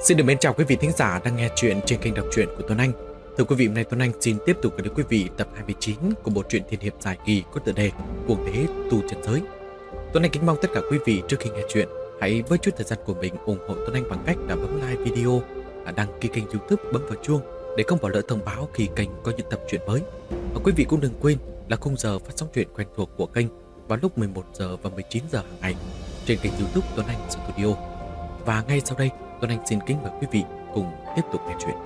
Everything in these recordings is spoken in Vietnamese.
Xin được mến chào quý vị thính giả đang nghe chuyện trên kênh đọc truyện của Tuấn Anh. Thưa quý vị, hôm nay Tuấn Anh xin tiếp tục gửi đến quý vị tập 29 của bộ truyện thiên hiệp dài kỳ có tựa đề Cuồng đế tu chân giới. Tuấn Anh kính mong tất cả quý vị trước khi nghe chuyện hãy với chút thời gian của mình ủng hộ Tuấn Anh bằng cách là bấm like video, đăng ký kênh YouTube, bấm vào chuông để không bỏ lỡ thông báo khi kênh có những tập truyện mới. Và quý vị cũng đừng quên là khung giờ phát sóng truyện quen thuộc của kênh vào lúc 11 giờ và 19 giờ hàng ngày trên kênh YouTube Tuấn Anh Studio. Và ngay sau đây, Tuấn Anh xin kính mời quý vị cùng tiếp tục nghe chuyện.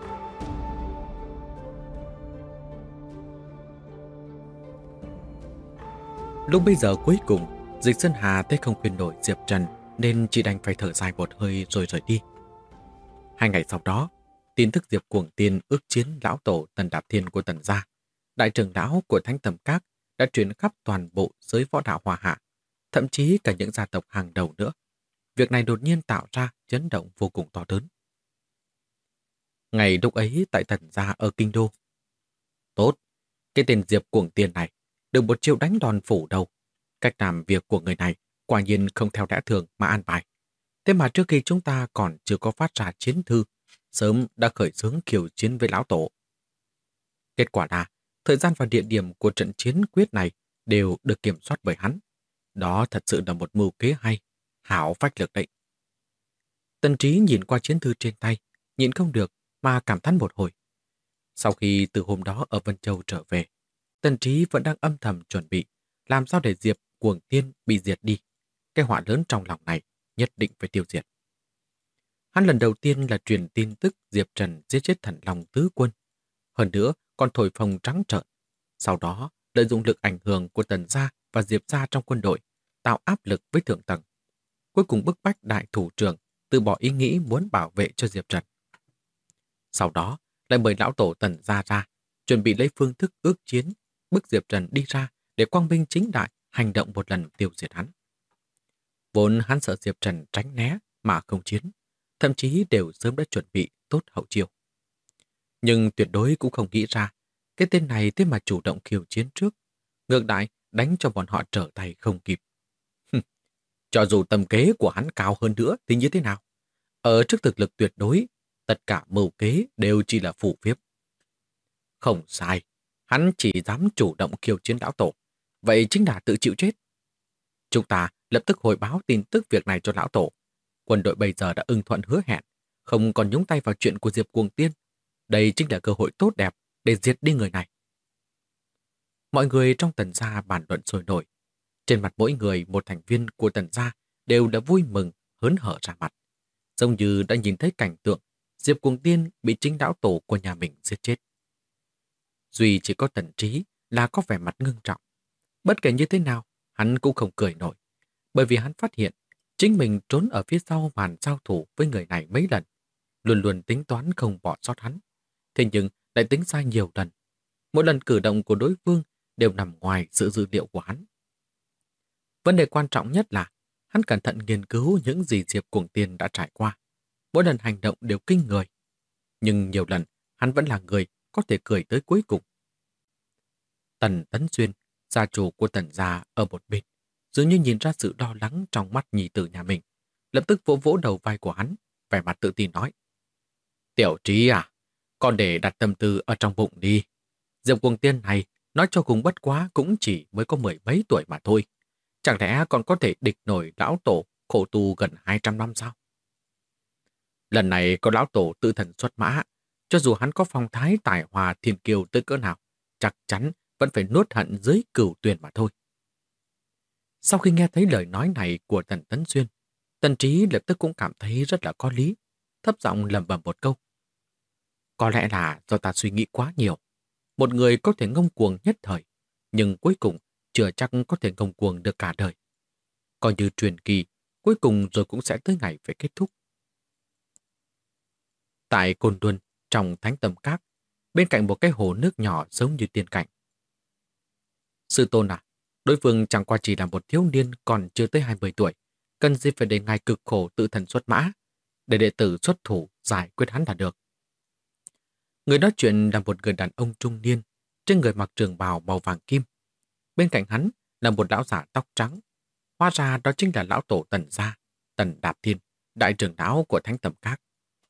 Lúc bây giờ cuối cùng, Dịch Sơn Hà thấy không khuyên nổi Diệp Trần nên chỉ đành phải thở dài một hơi rồi rời đi. 2 ngày sau đó, tin tức Diệp Cuồng Tiên ước chiến lão tổ Tần Đạp Thiên của Tần gia, đại trưởng lão của Thánh Tầm Các đã truyền khắp toàn bộ giới võ đạo Hoa Hạ, thậm chí cả những gia tộc hàng đầu nữa. Việc này đột nhiên tạo ra chấn động vô cùng to lớn. Ngày lúc ấy tại Tần gia ở Kinh Đô. Tốt, cái tên Diệp Cuồng Tiên này được một chiêu đánh đòn phủ đầu. Cách làm việc của người này quả nhiên không theo lẽ thường mà an bài. Thế mà trước khi chúng ta còn chưa có phát ra chiến thư, sớm đã khởi xướng khiêu chiến với lão tổ. Kết quả là thời gian và địa điểm của trận chiến quyết này đều được kiểm soát bởi hắn. Đó thật sự là một mưu kế hay, hảo phách lực đấy. Tần Trí nhìn qua chiến thư trên tay, nhịn không được mà cảm thán một hồi. Sau khi từ hôm đó ở Vân Châu trở về, Tần Trí vẫn đang âm thầm chuẩn bị làm sao để Diệp Cuồng Tiên bị diệt đi. Cái họa lớn trong lòng này nhất định phải tiêu diệt. Hắn lần đầu tiên là truyền tin tức Diệp Trần giết chết Thần Long tứ quân. Hơn nữa còn thổi phồng trắng trợn. Sau đó lợi dụng lực ảnh hưởng của Tần gia và Diệp gia trong quân đội, tạo áp lực với thượng tầng. Cuối cùng bức bách đại thủ trưởng từ bỏ ý nghĩ muốn bảo vệ cho Diệp Trần. Sau đó lại mời lão tổ Tần gia ra, chuẩn bị lấy phương thức ước chiến, bức Diệp Trần đi ra để quang minh chính đại hành động một lần tiêu diệt hắn. Vốn hắn sợ Diệp Trần tránh né mà không chiến, thậm chí đều sớm đã chuẩn bị tốt hậu chiêu. Nhưng tuyệt đối cũng không nghĩ ra, cái tên này thế mà chủ động khiêu chiến trước, ngược lại đánh cho bọn họ trở tay không kịp. Cho dù tầm kế của hắn cao hơn nữa thì như thế nào? Ở trước thực lực tuyệt đối, tất cả mưu kế đều chỉ là phù phiếm. Không sai, hắn chỉ dám chủ động khiêu chiến lão tổ, vậy chính là tự chịu chết. Chúng ta lập tức hồi báo tin tức việc này cho lão tổ. Quân đội bây giờ đã ưng thuận hứa hẹn, không còn nhúng tay vào chuyện của Diệp Cuồng Tiên. Đây chính là cơ hội tốt đẹp để diệt đi người này. Mọi người trong Tần gia bàn luận sôi nổi. Trên mặt mỗi người một thành viên của Tần gia đều đã vui mừng, hớn hở ra mặt. Giống như đã nhìn thấy cảnh tượng Diệp Cuồng Tiên bị chính lão tổ của nhà mình giết chết. Duy chỉ có Tần Trí là có vẻ mặt ngưng trọng. Bất kể như thế nào, hắn cũng không cười nổi. Bởi vì hắn phát hiện chính mình trốn ở phía sau màn giao thủ với người này mấy lần. Luôn luôn tính toán không bỏ sót hắn. Thế nhưng lại tính sai nhiều lần. Mỗi lần cử động của đối phương đều nằm ngoài sự dự liệu của hắn. Vấn đề quan trọng nhất là hắn cẩn thận nghiên cứu những gì Diệp Cuồng Tiên đã trải qua. Mỗi lần hành động đều kinh người. Nhưng nhiều lần hắn vẫn là người có thể cười tới cuối cùng. Tần Tấn Xuyên, gia chủ của Tần gia ở một bên, dường như nhìn ra sự lo lắng trong mắt nhị tử nhà mình. Lập tức vỗ vỗ đầu vai của hắn, vẻ mặt tự tin nói. Tiểu Trí à, con để đặt tâm tư ở trong bụng đi. Diệp Cuồng Tiên này, nói cho cùng bất quá cũng chỉ mới có 10 mấy tuổi mà thôi. Chẳng lẽ còn có thể địch nổi lão tổ khổ tu gần 200 năm sao? Lần này có lão tổ tự thần xuất mã, cho dù hắn có phong thái tài hòa thiên kiêu tới cỡ nào, chắc chắn vẫn phải nuốt hận dưới Cửu Tuyền mà thôi. Sau khi nghe thấy lời nói này của Tần Tấn Xuyên, Tần Trí lập tức cũng cảm thấy rất là có lý, thấp giọng lẩm bẩm một câu. Có lẽ là do ta suy nghĩ quá nhiều. Một người có thể ngông cuồng nhất thời, nhưng cuối cùng chưa chắc có thể ngông cuồng được cả đời. Coi như truyền kỳ, cuối cùng rồi cũng sẽ tới ngày phải kết thúc. Tại Côn Luân, trong Thánh Tầm Các, bên cạnh một cái hồ nước nhỏ giống như tiên cảnh. Sư tôn à, đối phương chẳng qua chỉ là một thiếu niên còn chưa tới 20 tuổi, cần gì phải để ngài cực khổ tự thần xuất mã, để đệ tử xuất thủ giải quyết hắn là được. Người nói chuyện là một người đàn ông trung niên, trên người mặc trường bào màu vàng kim. Bên cạnh hắn là một lão giả tóc trắng. Hóa ra đó chính là lão tổ Tần gia, Tần Đạp Thiên, đại trưởng lão của Thánh Tầm Các.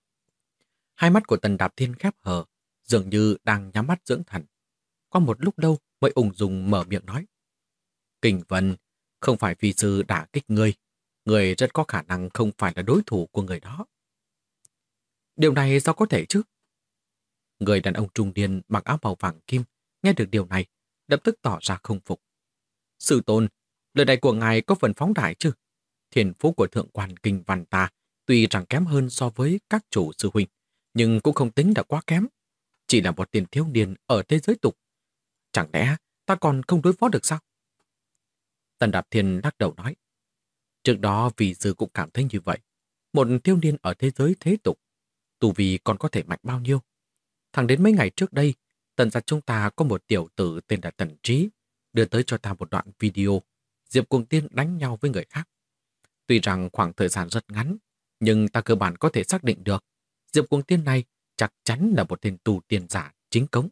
Hai mắt của Tần Đạp Thiên khép hờ, dường như đang nhắm mắt dưỡng thần. Qua một lúc lâu mới ung dung mở miệng nói. Kình Vân, không phải vì sư đả kích ngươi. Ngươi rất có khả năng không phải là đối thủ của người đó. Điều này sao có thể chứ? Người đàn ông trung niên mặc áo màu vàng kim nghe được điều này, lập tức tỏ ra không phục. Sư tôn, lời này của ngài có phần phóng đại chứ? Thiên phú của thượng quan Kinh Văn ta tuy rằng kém hơn so với các chủ sư huynh, nhưng cũng không tính là quá kém. Chỉ là một tiền thiếu niên ở thế giới tục. Chẳng lẽ ta còn không đối phó được sao? Tần Đạp Thiên lắc đầu nói. Trước đó vì sư cũng cảm thấy như vậy. Một thiếu niên ở thế giới thế tục, tu vi còn có thể mạnh bao nhiêu? Thẳng đến mấy ngày trước đây, Tần gia chúng ta có một tiểu tử tên là Tần Trí, đưa tới cho ta một đoạn video Diệp Cuồng Tiên đánh nhau với người khác. Tuy rằng khoảng thời gian rất ngắn, nhưng ta cơ bản có thể xác định được Diệp Cuồng Tiên này chắc chắn là một tên tu tiên giả chính cống.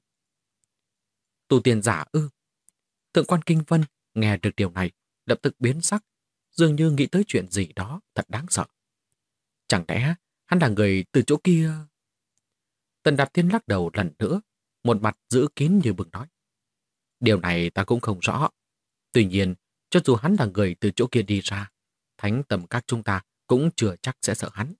Tu tiên giả ư? Thượng quan Kinh Vân nghe được điều này, lập tức biến sắc, dường như nghĩ tới chuyện gì đó thật đáng sợ. Chẳng lẽ hắn là người từ chỗ kia? Tần Đạp Thiên lắc đầu lần nữa, một mặt giữ kín như bừng nói. Điều này ta cũng không rõ. Tuy nhiên, cho dù hắn là người từ chỗ kia đi ra, thánh tầm các chúng ta cũng chưa chắc sẽ sợ hắn.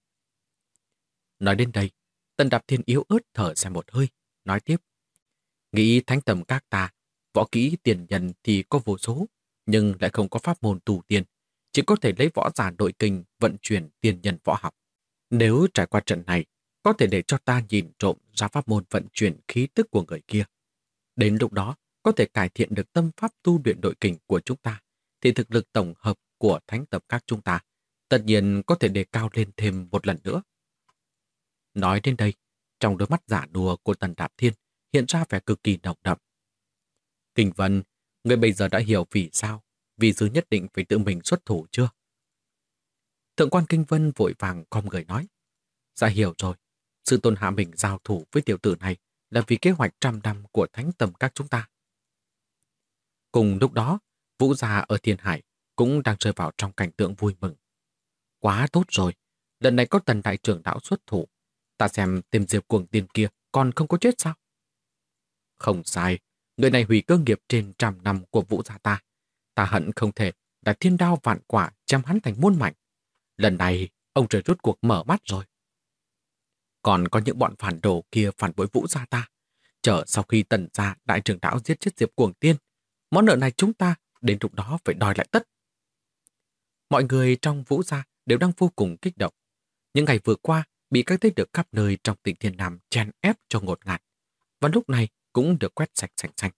Nói đến đây, Tần Đạp Thiên yếu ớt thở dài một hơi, nói tiếp. Nghĩ thánh tầm các ta, võ kỹ tiền nhân thì có vô số, nhưng lại không có pháp môn tu tiên, chỉ có thể lấy võ giả nội kinh vận chuyển tiền nhân võ học. Nếu trải qua trận này, có thể để cho ta nhìn trộm ra pháp môn vận chuyển khí tức của người kia. Đến lúc đó, có thể cải thiện được tâm pháp tu luyện nội kình của chúng ta, thì thực lực tổng hợp của thánh tập các chúng ta tất nhiên có thể đề cao lên thêm một lần nữa. Nói đến đây, trong đôi mắt giả nùa của Tần Đạp Thiên hiện ra vẻ cực kỳ nồng đậm. Kinh Vân, người bây giờ đã hiểu vì sao vì sư nhất định phải tự mình xuất thủ chưa? Thượng quan Kinh Vân vội vàng khom người nói. Dạ hiểu rồi, sư tôn hạ mình giao thủ với tiểu tử này là vì kế hoạch 100 năm của thánh tầm các chúng ta. Cùng lúc đó, Vũ gia ở Thiên Hải cũng đang rơi vào trong cảnh tượng vui mừng. Quá tốt rồi, lần này có Tần đại trưởng lão xuất thủ. Ta xem tìm Diệp Cuồng Tiên kia còn không có chết sao? Không sai, người này hủy cơ nghiệp trên 100 năm của Vũ gia ta. Ta hận không thể đã thiên đao vạn quả chém hắn thành muôn mảnh. Lần này, ông trời rốt cuộc mở mắt rồi. Còn có những bọn phản đồ kia phản bội Vũ gia ta. Chờ sau khi Tần gia đại trưởng lão giết chết Diệp Cuồng Tiên, món nợ này chúng ta đến lúc đó phải đòi lại tất. Mọi người trong Vũ gia đều đang vô cùng kích động. Những ngày vừa qua bị các thế lực khắp nơi trong tỉnh Thiên Nam chèn ép cho ngột ngạt, và lúc này cũng được quét sạch sành xanh.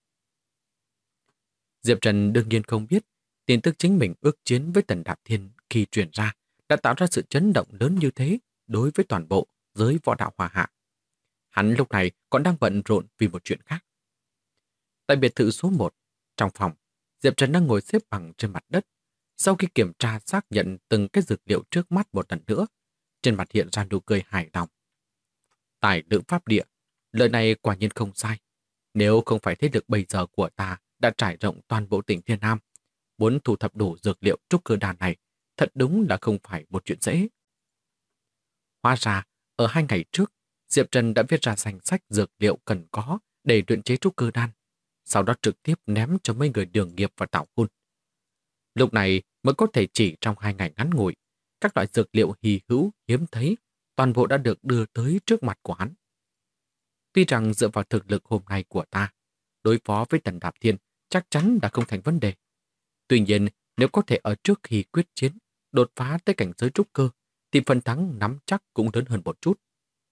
Diệp Trần đương nhiên không biết tin tức chính mình ước chiến với Tần Đạp Thiên khi truyền ra đã tạo ra sự chấn động lớn như thế đối với toàn bộ giới võ đạo Hoa Hạ. Hắn lúc này còn đang bận rộn vì một chuyện khác. Tại biệt thự số 1, trong phòng, Diệp Trần đang ngồi xếp bằng trên mặt đất. Sau khi kiểm tra xác nhận từng cái dược liệu trước mắt một lần nữa, trên mặt hiện ra nụ cười hài lòng. Tài nữ pháp địa, lời này quả nhiên không sai. Nếu không phải thế lực bây giờ của ta đã trải rộng toàn bộ tỉnh Thiên Nam, muốn thu thập đủ dược liệu trúc cơ đan này, thật đúng là không phải một chuyện dễ. Hóa ra, ở 2 ngày trước, Diệp Trần đã viết ra danh sách dược liệu cần có để luyện chế trúc cơ đan, sau đó trực tiếp ném cho mấy người Đường Nghiệp và Tảo Hôn. Lúc này mới có thể chỉ trong 2 ngày ngắn ngủi, các loại dược liệu hy hữu hiếm thấy toàn bộ đã được đưa tới trước mặt của hắn. Tuy rằng dựa vào thực lực hôm nay của ta, đối phó với Tần Đạp Thiên chắc chắn đã không thành vấn đề. Tuy nhiên, nếu có thể ở trước khi quyết chiến, đột phá tới cảnh giới trúc cơ, thì phần thắng nắm chắc cũng lớn hơn một chút.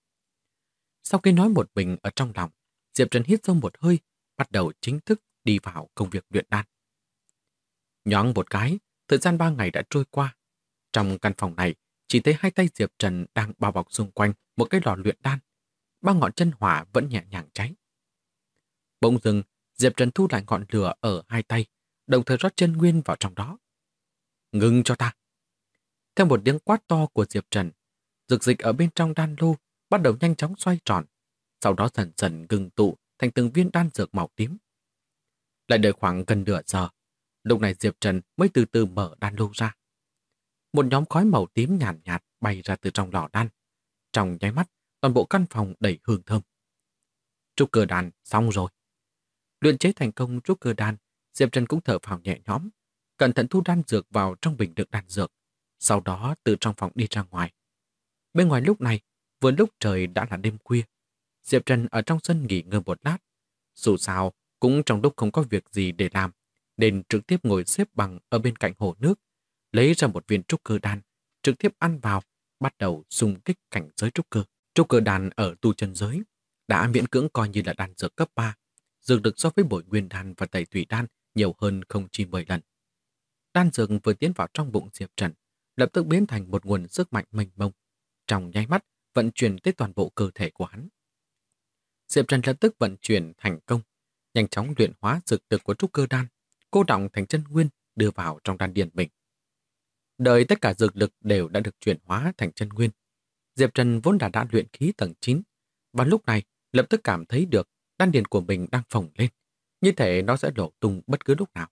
Sau khi nói một mình ở trong lòng, Diệp Trần hít sâu một hơi, bắt đầu chính thức đi vào công việc luyện đan. Nhoáng một cái, thời gian 3 ngày đã trôi qua. Trong căn phòng này, chỉ thấy hai tay Diệp Trần đang bao bọc xung quanh một cái lò luyện đan. 3 ngọn chân hỏa vẫn nhẹ nhàng cháy. Bỗng dưng, Diệp Trần thu lại ngọn lửa ở hai tay, đồng thời rót chân nguyên vào trong đó. Ngưng cho ta! Theo một tiếng quát to của Diệp Trần, dược dịch ở bên trong đan lô bắt đầu nhanh chóng xoay tròn, sau đó dần dần ngừng tụ thành từng viên đan dược màu tím. Lại đợi khoảng gần nửa giờ, lúc này Diệp Trần mới từ từ mở đan lô ra. Một nhóm khói màu tím nhàn nhạt bay ra từ trong lò đan. Trong nháy mắt, toàn bộ căn phòng đầy hương thơm. Trúc cơ đan xong rồi. Luyện chế thành công trúc cơ đan, Diệp Trần cũng thở phào nhẹ nhõm, cẩn thận thu đan dược vào trong bình đựng đan dược, sau đó từ trong phòng đi ra ngoài. Bên ngoài lúc này, vừa lúc trời đã là đêm khuya, Diệp Trần ở trong sân nghỉ ngơi một lát. Dù sao, cũng trong lúc không có việc gì để làm, nên trực tiếp ngồi xếp bằng ở bên cạnh hồ nước, lấy ra một viên trúc cơ đan, trực tiếp ăn vào, bắt đầu xung kích cảnh giới trúc cơ. Trúc cơ đan ở tu chân giới đã miễn cưỡng coi như là đan dược cấp 3, dược lực so với bội nguyên đan và tẩy thủy đan nhiều hơn không chỉ 10 lần. Đan dược vừa tiến vào trong bụng Diệp Trần, lập tức biến thành một nguồn sức mạnh mênh mông, trong nháy mắt vận chuyển tới toàn bộ cơ thể của hắn. Diệp Trần lập tức vận chuyển thành công, nhanh chóng luyện hóa dược lực của trúc cơ đan, cô đọng thành chân nguyên đưa vào trong đan điền mình. Đợi tất cả dược lực đều đã được chuyển hóa thành chân nguyên, Diệp Trần vốn đã luyện khí tầng 9, và lúc này lập tức cảm thấy được đan điền của mình đang phồng lên, như thể nó sẽ nổ tung bất cứ lúc nào.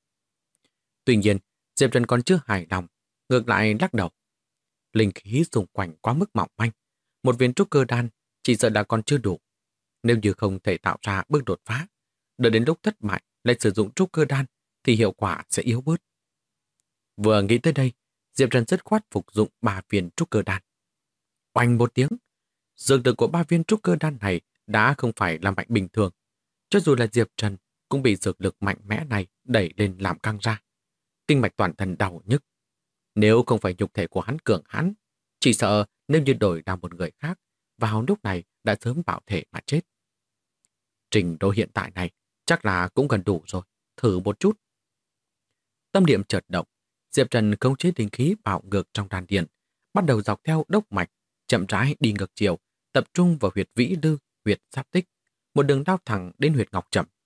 Tuy nhiên, Diệp Trần còn chưa hài lòng, ngược lại lắc đầu. Linh khí xung quanh quá mức mỏng manh, một viên trúc cơ đan chỉ sợ đã còn chưa đủ. Nếu như không thể tạo ra bước đột phá, đợi đến lúc thất bại lại sử dụng trúc cơ đan thì hiệu quả sẽ yếu bớt. Vừa nghĩ tới đây, Diệp Trần dứt khoát phục dụng 3 viên trúc cơ đan. Oanh một tiếng, dược lực của 3 viên trúc cơ đan này đã không phải là mạnh bình thường. Cho dù là Diệp Trần cũng bị dược lực mạnh mẽ này đẩy lên làm căng ra. Kinh mạch toàn thân đau nhức. Nếu không phải nhục thể của hắn cường hãn, chỉ sợ nếu như đổi là một người khác, vào lúc này đã sớm bạo thể mà chết. Trình độ hiện tại này chắc là cũng gần đủ rồi, thử một chút. Tâm niệm chợt động, Diệp Trần khống chế linh khí bạo ngược trong đan điền, bắt đầu dọc theo đốc mạch, chậm rãi đi ngược chiều, tập trung vào huyệt vĩ lư, huyệt giáp tích, một đường lao thẳng đến huyệt ngọc trầm.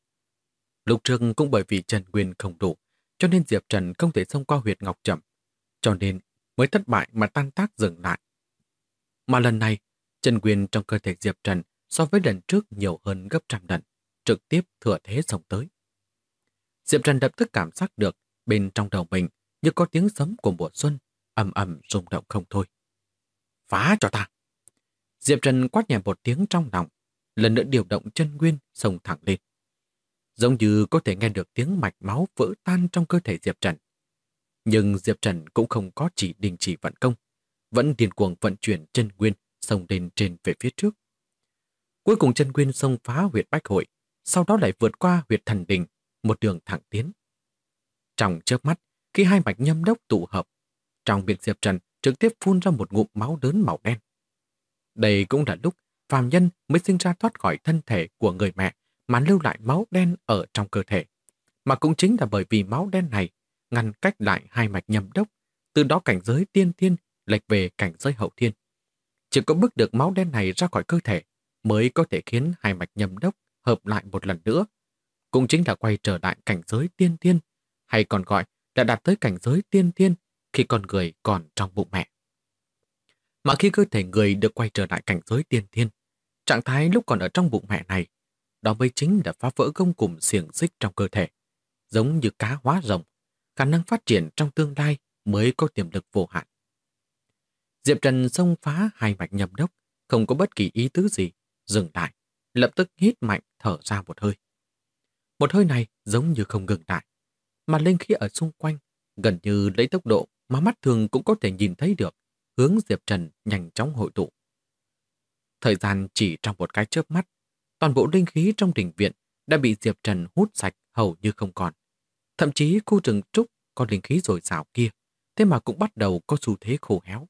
Lúc trước cũng bởi vì chân nguyên không đủ, cho nên Diệp Trần không thể xông qua huyệt ngọc trầm, cho nên mới thất bại mà tan tác dừng lại. Mà lần này, chân nguyên trong cơ thể Diệp Trần so với lần trước nhiều hơn gấp trăm lần, trực tiếp thừa thế xông tới. Diệp Trần lập tức cảm giác được bên trong đầu mình như có tiếng sấm của mùa xuân, ầm ầm rung động không thôi. Phá cho ta! Diệp Trần quát nhẹ một tiếng trong lòng, lần nữa điều động chân nguyên xông thẳng lên. Giống như có thể nghe được tiếng mạch máu vỡ tan trong cơ thể Diệp Trần. Nhưng Diệp Trần cũng không có chỉ đình chỉ vận công, vẫn điên cuồng vận chuyển chân nguyên xông lên trên về phía trước. Cuối cùng chân nguyên xông phá huyệt bách hội, sau đó lại vượt qua huyệt thần đình, một đường thẳng tiến. Trong chớp mắt, khi hai mạch nhâm đốc tụ hợp, trong miệng Diệp Trần trực tiếp phun ra một ngụm máu lớn màu đen. Đây cũng là lúc phàm nhân mới sinh ra thoát khỏi thân thể của người mẹ mà lưu lại máu đen ở trong cơ thể. Mà cũng chính là bởi vì máu đen này ngăn cách lại hai mạch nhâm đốc, từ đó cảnh giới tiên thiên lệch về cảnh giới hậu thiên. Chỉ có bước được máu đen này ra khỏi cơ thể mới có thể khiến hai mạch nhâm đốc hợp lại một lần nữa. Cũng chính là quay trở lại cảnh giới tiên thiên, hay còn gọi là đạt tới cảnh giới tiên thiên khi con người còn trong bụng mẹ. Mà khi cơ thể người được quay trở lại cảnh giới tiên thiên, trạng thái lúc còn ở trong bụng mẹ này, đó mới chính là phá vỡ gông cùm xiềng xích trong cơ thể. Giống như cá hóa rồng, khả năng phát triển trong tương lai mới có tiềm lực vô hạn. Diệp Trần xông phá hai mạch nhâm đốc, không có bất kỳ ý tứ gì, dừng lại, lập tức hít mạnh thở ra một hơi. Một hơi này giống như không ngừng lại, mà linh khí ở xung quanh gần như lấy tốc độ mà mắt thường cũng có thể nhìn thấy được, hướng Diệp Trần nhanh chóng hội tụ. Thời gian chỉ trong một cái chớp mắt, toàn bộ linh khí trong đình viện đã bị Diệp Trần hút sạch hầu như không còn. Thậm chí khu rừng trúc có linh khí dồi dào kia, thế mà cũng bắt đầu có xu thế khô héo.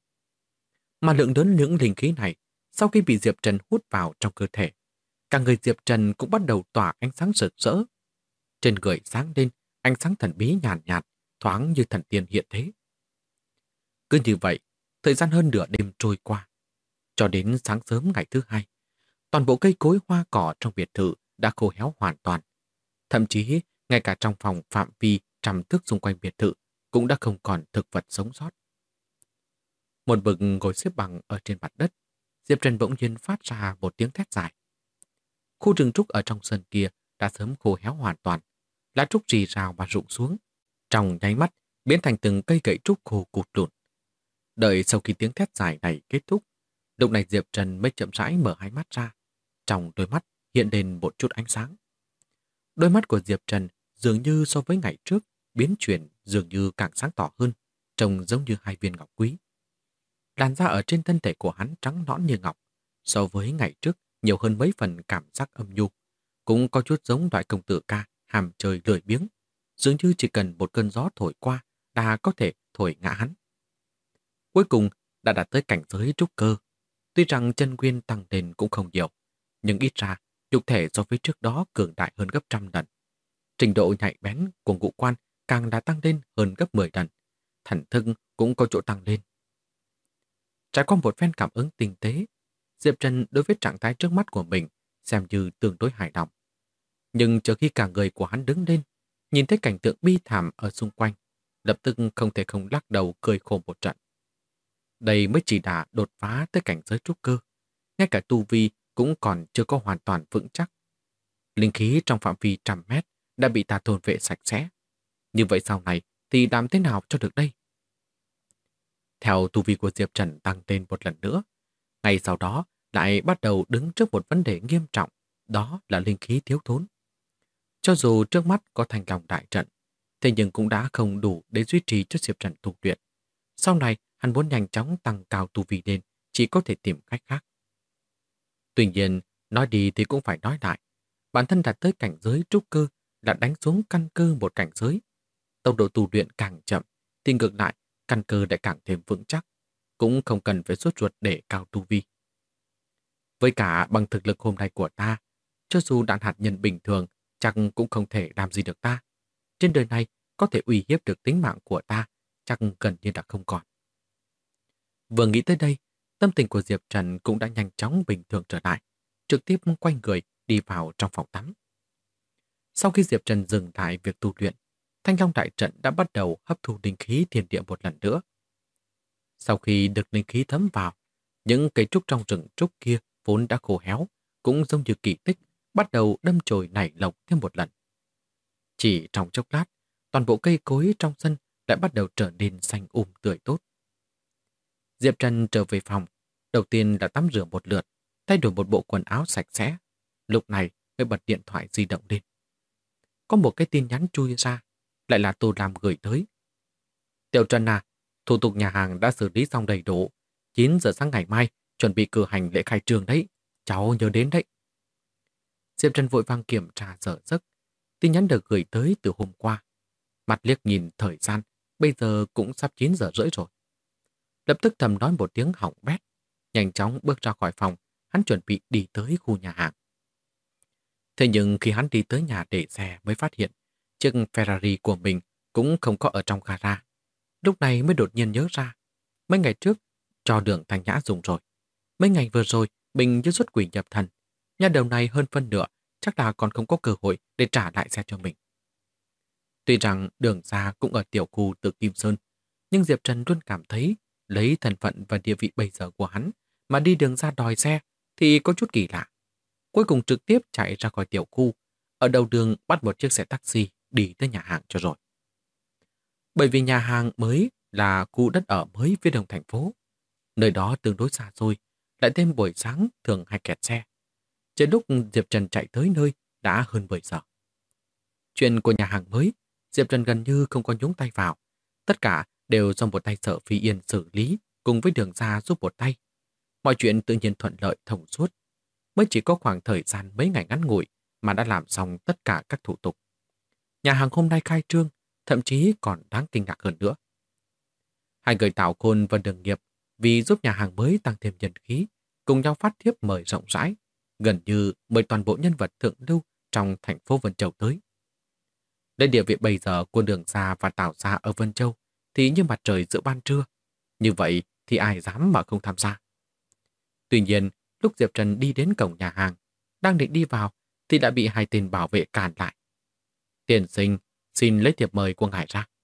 Mà lượng lớn những linh khí này, sau khi bị Diệp Trần hút vào trong cơ thể, cả người Diệp Trần cũng bắt đầu tỏa ánh sáng rực rỡ. Trên người sáng lên ánh sáng thần bí nhàn nhạt, thoáng như thần tiên hiện thế. Cứ như vậy, thời gian hơn nửa đêm trôi qua. Cho đến sáng sớm ngày thứ hai, toàn bộ cây cối hoa cỏ trong biệt thự đã khô héo hoàn toàn. Thậm chí, ngay cả trong phòng phạm vi trăm thước xung quanh biệt thự cũng đã không còn thực vật sống sót. Một bực ngồi xếp bằng ở trên mặt đất, Diệp Trần bỗng nhiên phát ra một tiếng thét dài. Khu rừng trúc ở trong sân kia đã sớm khô héo hoàn toàn, lá trúc rì rào và rụng xuống, trong nháy mắt biến thành từng cây gậy trúc khô cụt lùn. Đợi sau khi tiếng thét dài này kết thúc, Lúc này Diệp Trần mới chậm rãi mở hai mắt ra. Trong đôi mắt hiện lên một chút ánh sáng. Đôi mắt của Diệp Trần dường như so với ngày trước biến chuyển dường như càng sáng tỏ hơn, trông giống như hai viên ngọc quý. Làn da ở trên thân thể của hắn trắng nõn như ngọc, so với ngày trước nhiều hơn mấy phần cảm giác âm nhu, cũng có chút giống loại công tử ca hàm chơi lười biếng, dường như chỉ cần một cơn gió thổi qua đã có thể thổi ngã hắn. Cuối cùng đã đạt tới cảnh giới trúc cơ. Tuy rằng chân nguyên tăng lên cũng không nhiều, nhưng ít ra nhục thể so với trước đó cường đại hơn gấp trăm lần. Trình độ nhạy bén của ngũ quan càng đã tăng lên hơn gấp 10 lần. Thần thức cũng có chỗ tăng lên. Trải qua một phen cảm ứng tinh tế, Diệp Trần đối với trạng thái trước mắt của mình xem như tương đối hài lòng. Nhưng chờ khi cả người của hắn đứng lên, nhìn thấy cảnh tượng bi thảm ở xung quanh, lập tức không thể không lắc đầu cười khổ một trận. Đây mới chỉ đã đột phá tới cảnh giới trúc cơ, ngay cả tu vi cũng còn chưa có hoàn toàn vững chắc. Linh khí trong phạm vi trăm mét đã bị ta thôn vệ sạch sẽ. Như vậy sau này thì làm thế nào cho được đây? Theo tu vi của Diệp Trần tăng lên một lần nữa, ngay sau đó lại bắt đầu đứng trước một vấn đề nghiêm trọng, đó là linh khí thiếu thốn. Cho dù trước mắt có Thanh Long đại trận, thế nhưng cũng đã không đủ để duy trì cho Diệp Trần tu luyện. Sau này, hắn muốn nhanh chóng tăng cao tu vi lên, chỉ có thể tìm cách khác. Tuy nhiên, nói đi thì cũng phải nói lại. Bản thân đạt tới cảnh giới trúc cơ là đánh xuống căn cơ một cảnh giới. Tốc độ tu luyện càng chậm, thì ngược lại, căn cơ lại càng thêm vững chắc, cũng không cần phải sốt ruột để cao tu vi. Với cả bằng thực lực hôm nay của ta, cho dù đạn hạt nhân bình thường, chắc cũng không thể làm gì được ta. Trên đời này, có thể uy hiếp được tính mạng của ta, chắc gần như đã không còn. Vừa nghĩ tới đây, tâm tình của Diệp Trần cũng đã nhanh chóng bình thường trở lại, trực tiếp quay người đi vào trong phòng tắm. Sau khi Diệp Trần dừng lại việc tu luyện, Thanh Long đại trận đã bắt đầu hấp thu linh khí thiên địa một lần nữa. Sau khi được linh khí thấm vào, những cây trúc trong rừng trúc kia vốn đã khô héo, cũng giống như kỳ tích, bắt đầu đâm chồi nảy lộc thêm một lần. Chỉ trong chốc lát, toàn bộ cây cối trong sân lại bắt đầu trở nên xanh tươi tốt. Diệp Trần trở về phòng, đầu tiên là tắm rửa một lượt, thay đổi một bộ quần áo sạch sẽ. Lúc này mới bật điện thoại di động lên. Có một cái tin nhắn chui ra, lại là Tô Lam gửi tới. Tiểu Trần à, thủ tục nhà hàng đã xử lý xong đầy đủ. 9 giờ sáng ngày mai, chuẩn bị cử hành lễ khai trương đấy. Cháu nhớ đến đấy. Diệp Trần vội vàng kiểm tra giờ giấc. Tin nhắn được gửi tới từ hôm qua. Mặt liếc nhìn thời gian, bây giờ cũng sắp 9 giờ rưỡi rồi. Lập tức thầm nói một tiếng hỏng bét. Nhanh chóng bước ra khỏi phòng, hắn chuẩn bị đi tới khu nhà hàng. Thế nhưng khi hắn đi tới nhà để xe mới phát hiện chiếc Ferrari của mình cũng không có ở trong gara. Lúc này mới đột nhiên nhớ ra. Mấy ngày trước, cho Đường Thanh Nhã dùng rồi. Mấy ngày vừa rồi, mình như xuất quỷ nhập thần. Nhà đầu này hơn phân nửa, chắc là còn không có cơ hội để trả lại xe cho mình. Tuy rằng Đường gia cũng ở tiểu khu Tự Kim Sơn, nhưng Diệp Trần luôn cảm thấy lấy thân phận và địa vị bây giờ của hắn mà đi Đường gia đòi xe thì có chút kỳ lạ. Cuối cùng trực tiếp chạy ra khỏi tiểu khu, ở đầu đường bắt một chiếc xe taxi đi tới nhà hàng cho rồi. Bởi vì nhà hàng mới là khu đất ở mới phía đông thành phố, nơi đó tương đối xa xôi, lại thêm buổi sáng thường hay kẹt xe. Trên lúc Diệp Trần chạy tới nơi đã hơn 10 giờ. Chuyện của nhà hàng mới, Diệp Trần gần như không có nhúng tay vào. Tất cả đều do một tay Sở Phi Yên xử lý cùng với Đường gia giúp một tay. Mọi chuyện tự nhiên thuận lợi thông suốt. Mới chỉ có khoảng thời gian mấy ngày ngắn ngủi mà đã làm xong tất cả các thủ tục. Nhà hàng hôm nay khai trương, thậm chí còn đáng kinh ngạc hơn nữa. Hai người Tào Khôn và Đường Nghiệp vì giúp nhà hàng mới tăng thêm nhân khí, cùng nhau phát thiếp mời rộng rãi, gần như mời toàn bộ nhân vật thượng lưu trong thành phố Vân Châu tới. Lấy địa vị bây giờ của Đường gia và Tào gia ở Vân Châu thì như mặt trời giữa ban trưa. Như vậy thì ai dám mà không tham gia. Tuy nhiên, lúc Diệp Trần đi đến cổng nhà hàng, đang định đi vào thì đã bị hai tên bảo vệ cản lại. Tiên sinh, xin lấy thiệp mời của ngài ra.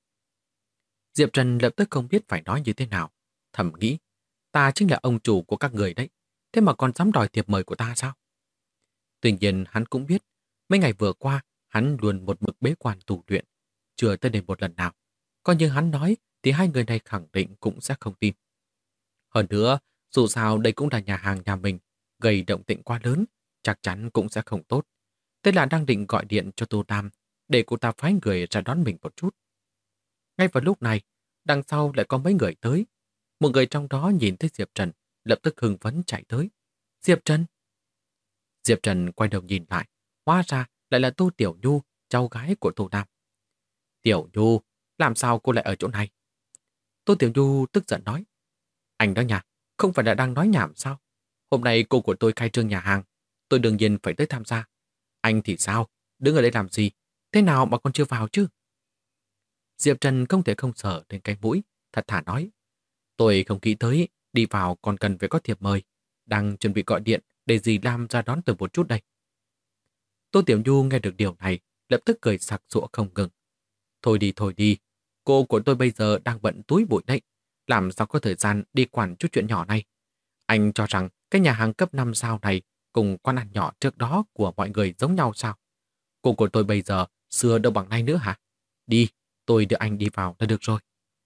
Diệp Trần lập tức không biết phải nói như thế nào. Thầm nghĩ, ta chính là ông chủ của các người đấy, thế mà còn dám đòi thiệp mời của ta sao? Tuy nhiên hắn cũng biết, mấy ngày vừa qua hắn luôn một mực bế quan tu luyện, chưa tới đây một lần nào. Coi như hắn nói thì hai người này khẳng định cũng sẽ không tin. Hơn nữa, Dù sao đây cũng là nhà hàng nhà mình, gây động tĩnh quá lớn, chắc chắn cũng sẽ không tốt. Thế là đang định gọi điện cho Tô Tam để cô ta phái người ra đón mình một chút. Ngay vào lúc này, đằng sau lại có mấy người tới. Một người trong đó nhìn thấy Diệp Trần, lập tức hưng phấn chạy tới. Diệp Trần! Diệp Trần quay đầu nhìn lại, hóa ra lại là Tô Tiểu Nhu, cháu gái của Tô Tam. Tiểu Nhu, làm sao cô lại ở chỗ này? Tô Tiểu Nhu tức giận nói. Anh đó nhà, không phải là đang nói nhảm sao? Hôm nay cô của tôi khai trương nhà hàng, tôi đương nhiên phải tới tham gia. Anh thì sao? Đứng ở đây làm gì? Thế nào mà còn chưa vào chứ? Diệp Trần không thể không sở lên cái mũi, thật thà nói. Tôi không nghĩ tới, đi vào còn cần phải có thiệp mời. Đang chuẩn bị gọi điện để dì Lam ra đón tôi một chút đây. Tô Tiểu Nhu nghe được điều này, lập tức cười sặc sụa không ngừng. Thôi đi, cô của tôi bây giờ đang bận túi bụi đấy. Làm sao có thời gian đi quản chút chuyện nhỏ này? Anh cho rằng cái nhà hàng cấp 5 sao này cùng quán ăn nhỏ trước đó của mọi người giống nhau sao? Cô của tôi bây giờ xưa đâu bằng nay nữa hả? Đi, tôi đưa anh đi vào là được rồi.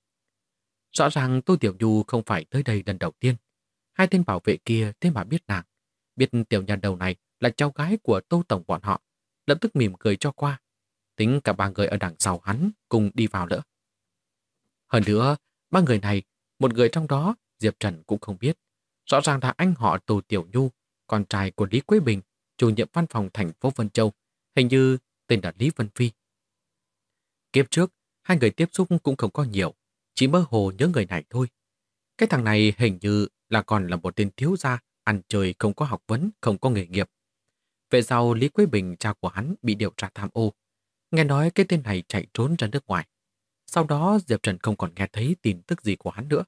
Rõ ràng Tô Tiểu Nhu không phải tới đây lần đầu tiên. Hai tên bảo vệ kia thế mà biết nàng. Biết tiểu nhà đầu này là cháu gái của Tô Tổng bọn họ. Lập tức mỉm cười cho qua. Tính cả ba người ở đằng sau hắn cùng đi vào nữa. Hơn nữa, ba người này, một người trong đó Diệp Trần cũng không biết. Rõ ràng là anh họ Tô Tiểu Nhu, con trai của Lý Quế Bình, chủ nhiệm văn phòng thành phố Vân Châu, hình như tên là Lý Vân Phi. Kiếp trước, hai người tiếp xúc cũng không có nhiều, chỉ mơ hồ nhớ người này thôi. Cái thằng này hình như là còn là một tên thiếu gia, ăn chơi không có học vấn, không có nghề nghiệp. Về sau Lý Quế Bình, cha của hắn, bị điều tra tham ô. Nghe nói cái tên này chạy trốn ra nước ngoài. Sau đó Diệp Trần không còn nghe thấy tin tức gì của hắn nữa.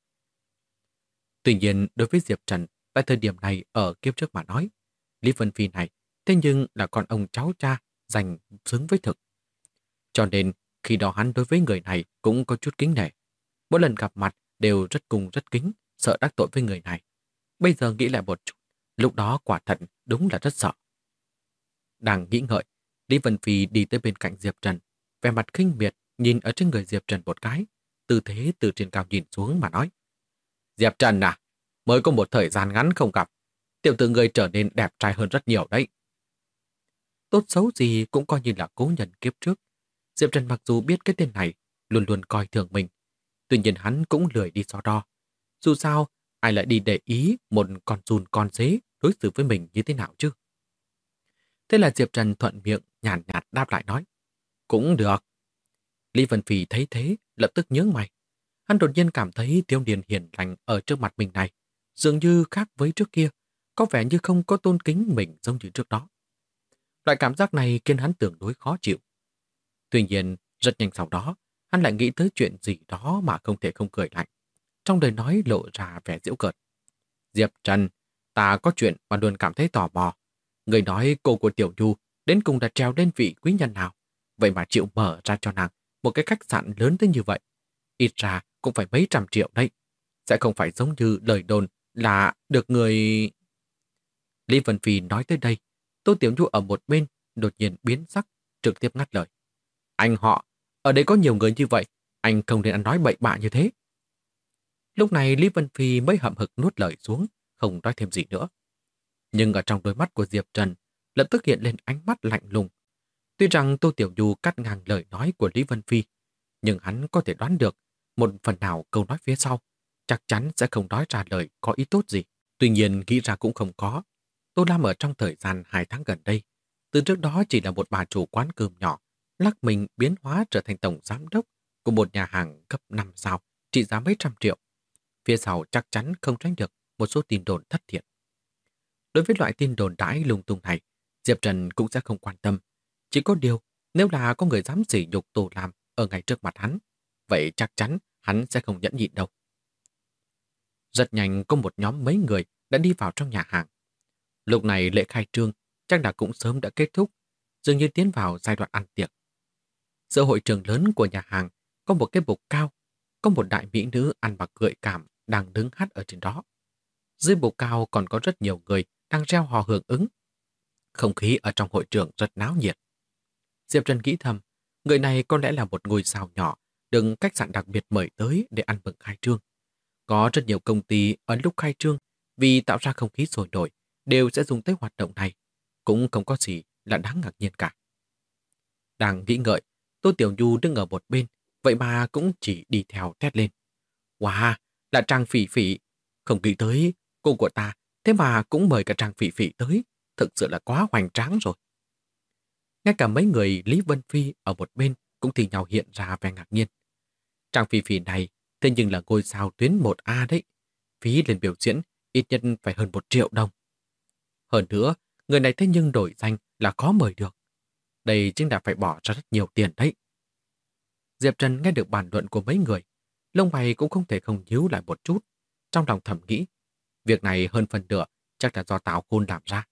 Tuy nhiên, đối với Diệp Trần, tại thời điểm này ở kiếp trước mà nói, Lý Vân Phi này, thế nhưng là con ông cháu cha, dành xứng với thực. Cho nên, khi đó hắn đối với người này cũng có chút kính nể. Mỗi lần gặp mặt đều rất cung rất kính, sợ đắc tội với người này. Bây giờ nghĩ lại một chút, lúc đó quả thật đúng là rất sợ. Đang nghĩ ngợi, Lý Vân Phi đi tới bên cạnh Diệp Trần, vẻ mặt khinh miệt nhìn ở trên người Diệp Trần một cái, tư thế từ trên cao nhìn xuống mà nói. Diệp Trần à, mới có một thời gian ngắn không gặp, tiểu tử người trở nên đẹp trai hơn rất nhiều đấy. Tốt xấu gì cũng coi như là cố nhân kiếp trước. Diệp Trần mặc dù biết cái tên này luôn luôn coi thường mình, tuy nhiên hắn cũng lười đi so đo. Dù sao, ai lại đi để ý một con giun con dế đối xử với mình như thế nào chứ? Thế là Diệp Trần thuận miệng nhàn nhạt đáp lại nói. Cũng được. Lý Vân Phi thấy thế, lập tức nhướng mày. Hắn đột nhiên cảm thấy Tiêu Điền hiền lành ở trước mặt mình này, dường như khác với trước kia, có vẻ như không có tôn kính mình giống như trước đó. Loại cảm giác này khiến hắn tương đối khó chịu. Tuy nhiên, rất nhanh sau đó, hắn lại nghĩ tới chuyện gì đó mà không thể không cười lạnh. Trong lời nói lộ ra vẻ giễu cợt. Diệp Trần, ta có chuyện mà luôn cảm thấy tò mò. Người nói cô của Tiểu Nhu đến cùng đã treo lên vị quý nhân nào, vậy mà chịu mở ra cho nàng một cái khách sạn lớn tới như vậy. Ít ra cũng phải mấy trăm triệu đấy. Sẽ không phải giống như lời đồn là được người... Lý Vân Phi nói tới đây, Tô Tiểu Nhu ở một bên đột nhiên biến sắc, trực tiếp ngắt lời. Anh họ, ở đây có nhiều người như vậy, anh không nên ăn nói bậy bạ như thế. Lúc này Lý Vân Phi mới hậm hực nuốt lời xuống, không nói thêm gì nữa. Nhưng ở trong đôi mắt của Diệp Trần lập tức hiện lên ánh mắt lạnh lùng. Tuy rằng Tô Tiểu Nhu cắt ngang lời nói của Lý Vân Phi, nhưng hắn có thể đoán được một phần nào câu nói phía sau chắc chắn sẽ không nói ra lời có ý tốt gì. Tuy nhiên nghĩ ra cũng không có. Tô Lam ở trong thời gian 2 tháng gần đây, từ trước đó chỉ là một bà chủ quán cơm nhỏ, lắc mình biến hóa trở thành tổng giám đốc của một nhà hàng cấp 5 sao, trị giá mấy trăm triệu. Phía sau chắc chắn không tránh được một số tin đồn thất thiệt. Đối với loại tin đồn đãi lung tung này, Diệp Trần cũng sẽ không quan tâm. Chỉ có điều, nếu là có người dám sỉ nhục Tô Lam ở ngay trước mặt hắn, vậy chắc chắn hắn sẽ không nhẫn nhịn đâu. Rất nhanh có một nhóm mấy người đã đi vào trong nhà hàng. Lúc này lễ khai trương chắc là cũng sớm đã kết thúc, dường như tiến vào giai đoạn ăn tiệc. Giữa hội trường lớn của nhà hàng có một cái bục cao, có một đại mỹ nữ ăn mặc gợi cảm đang đứng hát ở trên đó. Dưới bục cao còn có rất nhiều người đang reo hò hưởng ứng. Không khí ở trong hội trường rất náo nhiệt. Diệp Trần nghĩ thầm, người này có lẽ là một ngôi sao nhỏ được khách sạn đặc biệt mời tới để ăn mừng khai trương. Có rất nhiều công ty ở lúc khai trương vì tạo ra không khí sôi nổi đều sẽ dùng tới hoạt động này, cũng không có gì là đáng ngạc nhiên cả. Đang nghĩ ngợi, Tô Tiểu Nhu đứng ở một bên, vậy mà cũng chỉ đi theo thét lên. Wow, là Trang Phỉ Phỉ, không nghĩ tới cô của ta, thế mà cũng mời cả Trang Phỉ Phỉ tới, thực sự là quá hoành tráng rồi. Ngay cả mấy người Lý Vân Phi ở một bên cũng thì nhau hiện ra vẻ ngạc nhiên. Trang Phỉ Phỉ này thế nhưng là ngôi sao tuyến 1A đấy, phí lên biểu diễn ít nhất phải hơn 1 triệu đồng. Hơn nữa, người này thế nhưng đổi danh là khó mời được. Đây chính là phải bỏ ra rất nhiều tiền đấy. Diệp Trần nghe được bàn luận của mấy người, lông mày cũng không thể không nhíu lại một chút. Trong lòng thầm nghĩ, việc này hơn phần nửa chắc là do Tào Khôn làm ra.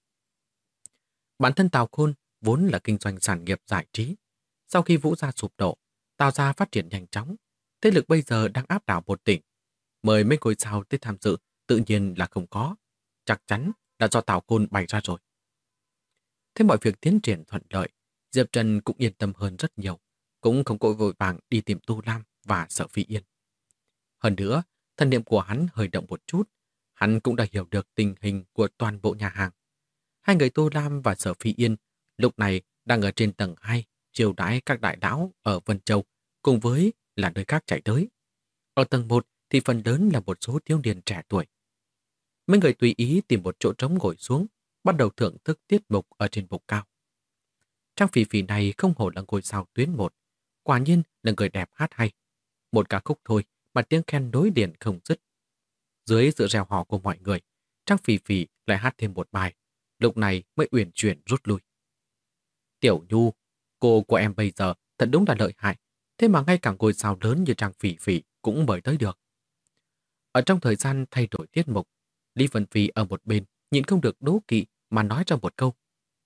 Bản thân Tào Khôn vốn là kinh doanh sản nghiệp giải trí. Sau khi Vũ Gia sụp đổ, Tào Gia phát triển nhanh chóng. Thế lực bây giờ đang áp đảo một tỉnh. Mời mấy ngôi sao tới tham dự tự nhiên là không có. Chắc chắn là do Tào Khôn bày ra rồi. Thế mọi việc tiến triển thuận lợi, Diệp Trần cũng yên tâm hơn rất nhiều. Cũng không có vội vàng đi tìm Tu Lam và Sở Phi Yên. Hơn nữa, thần niệm của hắn hơi động một chút. Hắn cũng đã hiểu được tình hình của toàn bộ nhà hàng. Hai người Tu Lam và Sở Phi Yên lúc này đang ở trên tầng 2 chiêu đãi các đại lão ở Vân Châu cùng với là nơi khác chạy tới. Ở tầng 1 thì phần lớn là một số thiếu niên trẻ tuổi. Mấy người tùy ý tìm một chỗ trống ngồi xuống, bắt đầu thưởng thức tiết mục ở trên bục cao. Trang Phỉ Phỉ này không hổ là ngôi sao tuyến 1, quả nhiên là người đẹp hát hay. Một ca khúc thôi mà tiếng khen nối liền không dứt. Dưới sự reo hò của mọi người, Trang Phỉ Phỉ lại hát thêm một bài, lúc này mới uyển chuyển rút lui. Tiểu Nhu, cô của em bây giờ thật đúng là lợi hại, thế mà ngay cả ngôi sao lớn như Trang Phỉ Phỉ cũng mời tới được. Ở trong thời gian thay đổi tiết mục, Lý Vân Phi ở một bên nhìn không được đố kỵ mà nói ra một câu.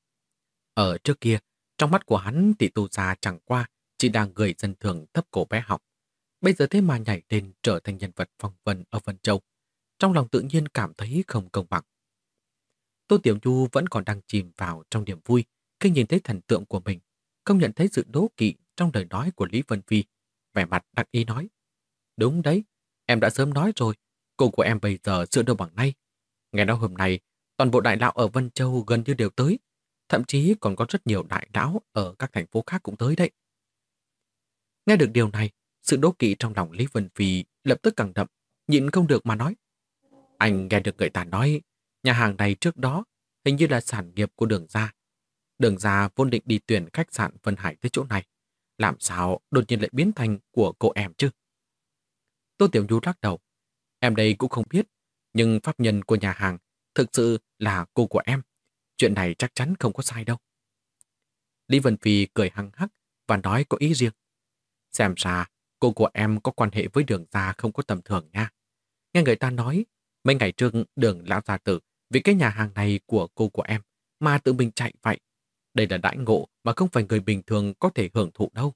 Ở trước kia, trong mắt của hắn thì Tu Gia chẳng qua chỉ đang người dân thường thấp cổ bé học. Bây giờ thế mà nhảy lên trở thành nhân vật phong vân ở Vân Châu. Trong lòng tự nhiên cảm thấy không công bằng. Tô Tiểu Nhu vẫn còn đang chìm vào trong niềm vui khi nhìn thấy thần tượng của mình, không nhận thấy sự đố kỵ trong lời nói của Lý Vân Phi. Vẻ mặt đắc ý nói. Đúng đấy, em đã sớm nói rồi, cô của em bây giờ xưa đâu bằng nay. Nghe nói hôm nay, toàn bộ đại lão ở Vân Châu gần như đều tới. Thậm chí còn có rất nhiều đại lão ở các thành phố khác cũng tới đấy. Nghe được điều này, sự đố kỵ trong lòng Lý Vân Phi lập tức càng đậm, nhịn không được mà nói. Anh nghe được người ta nói, nhà hàng này trước đó hình như là sản nghiệp của Đường Gia. Đường Gia vốn định đi tuyển khách sạn Vân Hải tới chỗ này. Làm sao đột nhiên lại biến thành của cô em chứ? Tô Tiểu Nhu lắc đầu. Em đây cũng không biết, nhưng pháp nhân của nhà hàng thực sự là cô của em. Chuyện này chắc chắn không có sai đâu. Lý Vân Phi cười hăng hắc và nói có ý riêng. Xem ra, cô của em có quan hệ với Đường Gia không có tầm thường nha. Nghe người ta nói, mấy ngày trước Đường lão gia tử vì cái nhà hàng này của cô của em mà tự mình chạy vậy. Đây là đãi ngộ mà không phải người bình thường có thể hưởng thụ đâu.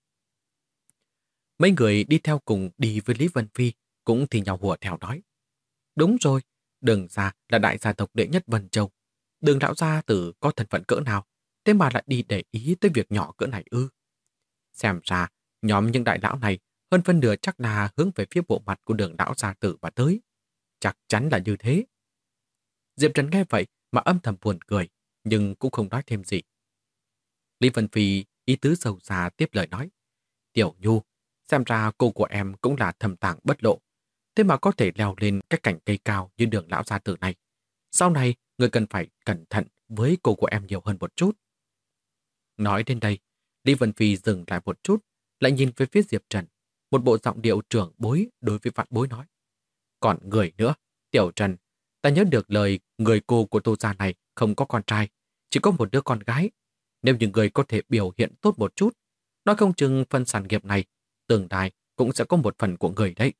Mấy người đi theo cùng đi với Lý Vân Phi cũng thì nhau hùa theo nói. Đúng rồi, Đường Gia là đại gia tộc đệ nhất Vân Châu. Đường lão gia tử có thân phận cỡ nào, thế mà lại đi để ý tới việc nhỏ cỡ này ư? Xem ra, nhóm những đại lão này hơn phân nửa chắc là hướng về phía bộ mặt của Đường lão gia tử mà tới. Chắc chắn là như thế. Diệp Trần nghe vậy mà âm thầm buồn cười, nhưng cũng không nói thêm gì. Lý Vân Phi ý tứ sâu xa tiếp lời nói. Tiểu Nhu, xem ra cô của em cũng là thầm tàng bất lộ. Thế mà có thể leo lên cái cành cây cao như Đường lão gia tử này. Sau này, người cần phải cẩn thận với cô của em nhiều hơn một chút. Nói đến đây, Lý Vân Phi dừng lại một chút, lại nhìn về phía Diệp Trần. Một bộ giọng điệu trưởng bối đối với vạn bối nói. Còn người nữa, Tiểu Trần, ta nhớ được lời người cô của Tô gia này không có con trai, chỉ có một đứa con gái. Nếu những người có thể biểu hiện tốt một chút, nói không chừng phần sản nghiệp này, tương lai cũng sẽ có một phần của người đấy.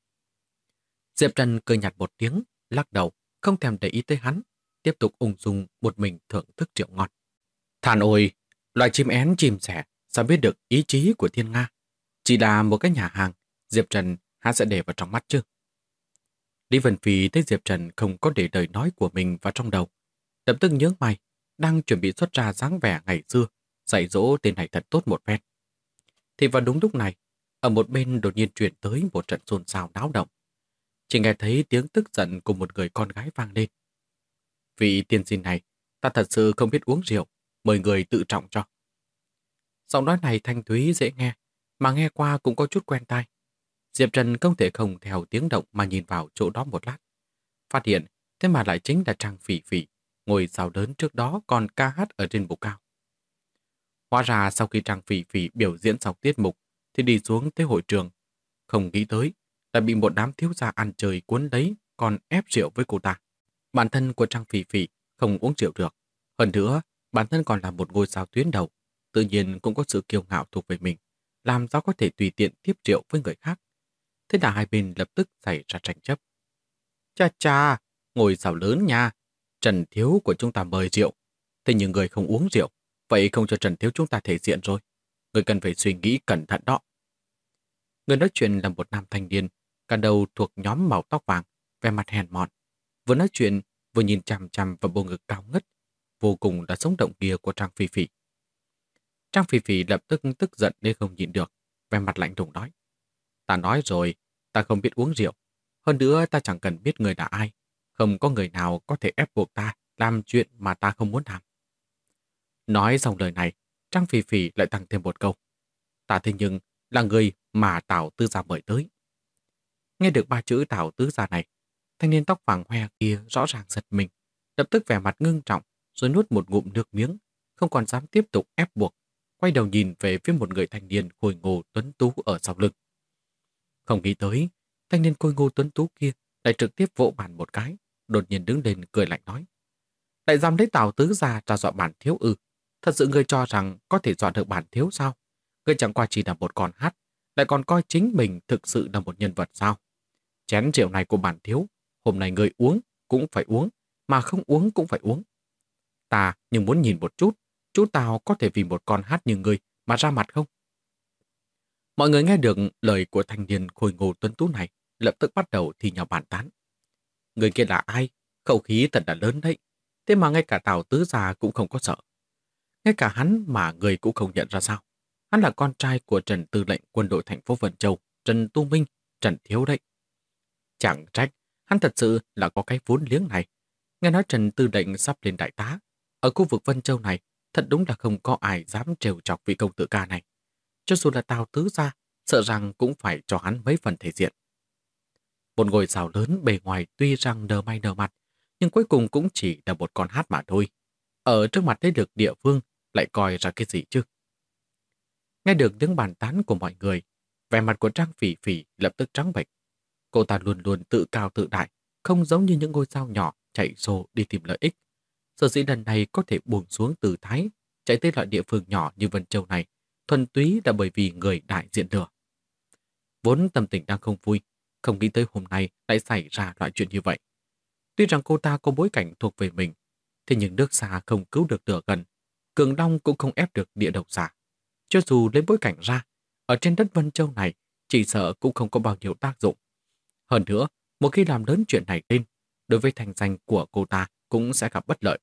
Diệp Trần cười nhạt một tiếng, lắc đầu, không thèm để ý tới hắn, tiếp tục ung dung một mình thưởng thức rượu ngon. Than ôi, loài chim én chim sẻ sao biết được ý chí của thiên nga? Chỉ là một cái nhà hàng, Diệp Trần hắn sẽ để vào trong mắt chứ? Lý Vân Phi thấy Diệp Trần không có để lời nói của mình vào trong đầu. Lập tức nhớ mày, đang chuẩn bị xuất ra dáng vẻ ngày xưa, dạy dỗ tên này thật tốt một phen. Thì vào đúng lúc này, ở một bên đột nhiên truyền tới một trận xôn xao náo động. chỉ nghe thấy tiếng tức giận của một người con gái vang lên. Vị tiên sinh này, ta thật sự không biết uống rượu, mời người tự trọng cho. Giọng nói này thanh thúy dễ nghe, mà nghe qua cũng có chút quen tai. Diệp Trần không thể không theo tiếng động mà nhìn vào chỗ đó một lát. Phát hiện, thế mà lại chính là Trang Phỉ Phỉ, ngồi sao lớn trước đó còn ca hát ở trên bục cao. Hóa ra sau khi Trang Phỉ Phỉ biểu diễn xong tiết mục, thì đi xuống tới hội trường. Không nghĩ tới, đã bị một đám thiếu gia ăn chơi cuốn lấy, còn ép rượu với cô ta. Bản thân của Trang Phỉ Phỉ không uống rượu được. Hơn nữa, bản thân còn là một ngôi sao tuyến đầu, tự nhiên cũng có sự kiêu ngạo thuộc về mình, làm sao có thể tùy tiện tiếp rượu với người khác. Thế là hai bên lập tức xảy ra tranh chấp. Cha cha, ngồi sao lớn nha, Trần Thiếu của chúng ta mời rượu, thế nhưng người không uống rượu, vậy không cho Trần Thiếu chúng ta thể diện rồi. Người cần phải suy nghĩ cẩn thận đó. Người nói chuyện là một nam thanh niên, cả đầu thuộc nhóm màu tóc vàng, vẻ mặt hèn mọn. Vừa nói chuyện, vừa nhìn chằm chằm vào bộ ngực cao ngất, vô cùng là sống động kia của Trang Phi Phi. Trang Phi Phi lập tức tức giận đến không nhịn được, vẻ mặt lạnh lùng nói. Ta nói rồi, ta không biết uống rượu. Hơn nữa ta chẳng cần biết người là ai. Không có người nào có thể ép buộc ta làm chuyện mà ta không muốn làm. Nói xong lời này, Trang Phi Phi lại tăng thêm một câu. Ta thế nhưng là người mà Tào Tứ Gia mời tới. Nghe được ba chữ Tào Tứ Gia này, thanh niên tóc vàng hoe kia rõ ràng giật mình, lập tức vẻ mặt ngưng trọng rồi nuốt một ngụm nước miếng, không còn dám tiếp tục ép buộc, quay đầu nhìn về phía một người thanh niên khôi ngô tuấn tú ở sau lưng. Không nghĩ tới, thanh niên khôi ngô tuấn tú kia lại trực tiếp vỗ bàn một cái, đột nhiên đứng lên cười lạnh nói. Lại dám lấy Tào Tứ Gia ra dọa bản thiếu ư? Thật sự ngươi cho rằng có thể dọa được bản thiếu sao? Ngươi chẳng qua chỉ là một con hát, lại còn coi chính mình thực sự là một nhân vật sao? Chén rượu này của bản thiếu, hôm nay ngươi uống cũng phải uống, mà không uống cũng phải uống. Ta nhưng muốn nhìn một chút, chú Tào có thể vì một con hát như ngươi mà ra mặt không? Mọi người nghe được lời của thanh niên khôi ngô tuấn tú này, lập tức bắt đầu thì nhau bàn tán. Người kia là ai? Khẩu khí thật là lớn đấy. Thế mà ngay cả Tào Tứ Gia cũng không có sợ. Ngay cả hắn mà người cũng không nhận ra sao. Hắn là con trai của Trần Tư lệnh quân đội thành phố Vân Châu, Trần Tu Minh, Trần Thiếu đấy. Chẳng trách, hắn thật sự là có cái vốn liếng này. Nghe nói Trần Tư lệnh sắp lên đại tá. Ở khu vực Vân Châu này, thật đúng là không có ai dám trêu chọc vị công tử ca này. Cho dù là Tào Tứ Gia, sợ rằng cũng phải cho hắn mấy phần thể diện. Một ngôi sao lớn bề ngoài tuy rằng nở may nở mặt, nhưng cuối cùng cũng chỉ là một con hát mà thôi. Ở trước mặt thế lực địa phương lại coi ra cái gì chứ? Nghe được tiếng bàn tán của mọi người, vẻ mặt của Trang Phỉ Phỉ lập tức trắng bệch. Cô ta luôn luôn tự cao tự đại, không giống như những ngôi sao nhỏ chạy xô đi tìm lợi ích. Sở dĩ lần này có thể buông xuống từ Thái, chạy tới loại địa phương nhỏ như Vân Châu này, thuần túy là bởi vì người đại diện lửa. Vốn tâm tình đang không vui, không nghĩ tới hôm nay lại xảy ra loại chuyện như vậy. Tuy rằng cô ta có bối cảnh thuộc về mình, thế nhưng nước xa không cứu được lửa gần, cường long cũng không ép được địa độc giả. Cho dù lấy bối cảnh ra, ở trên đất Vân Châu này, chỉ sợ cũng không có bao nhiêu tác dụng. Hơn nữa, một khi làm lớn chuyện này lên, đối với thành danh của cô ta cũng sẽ gặp bất lợi.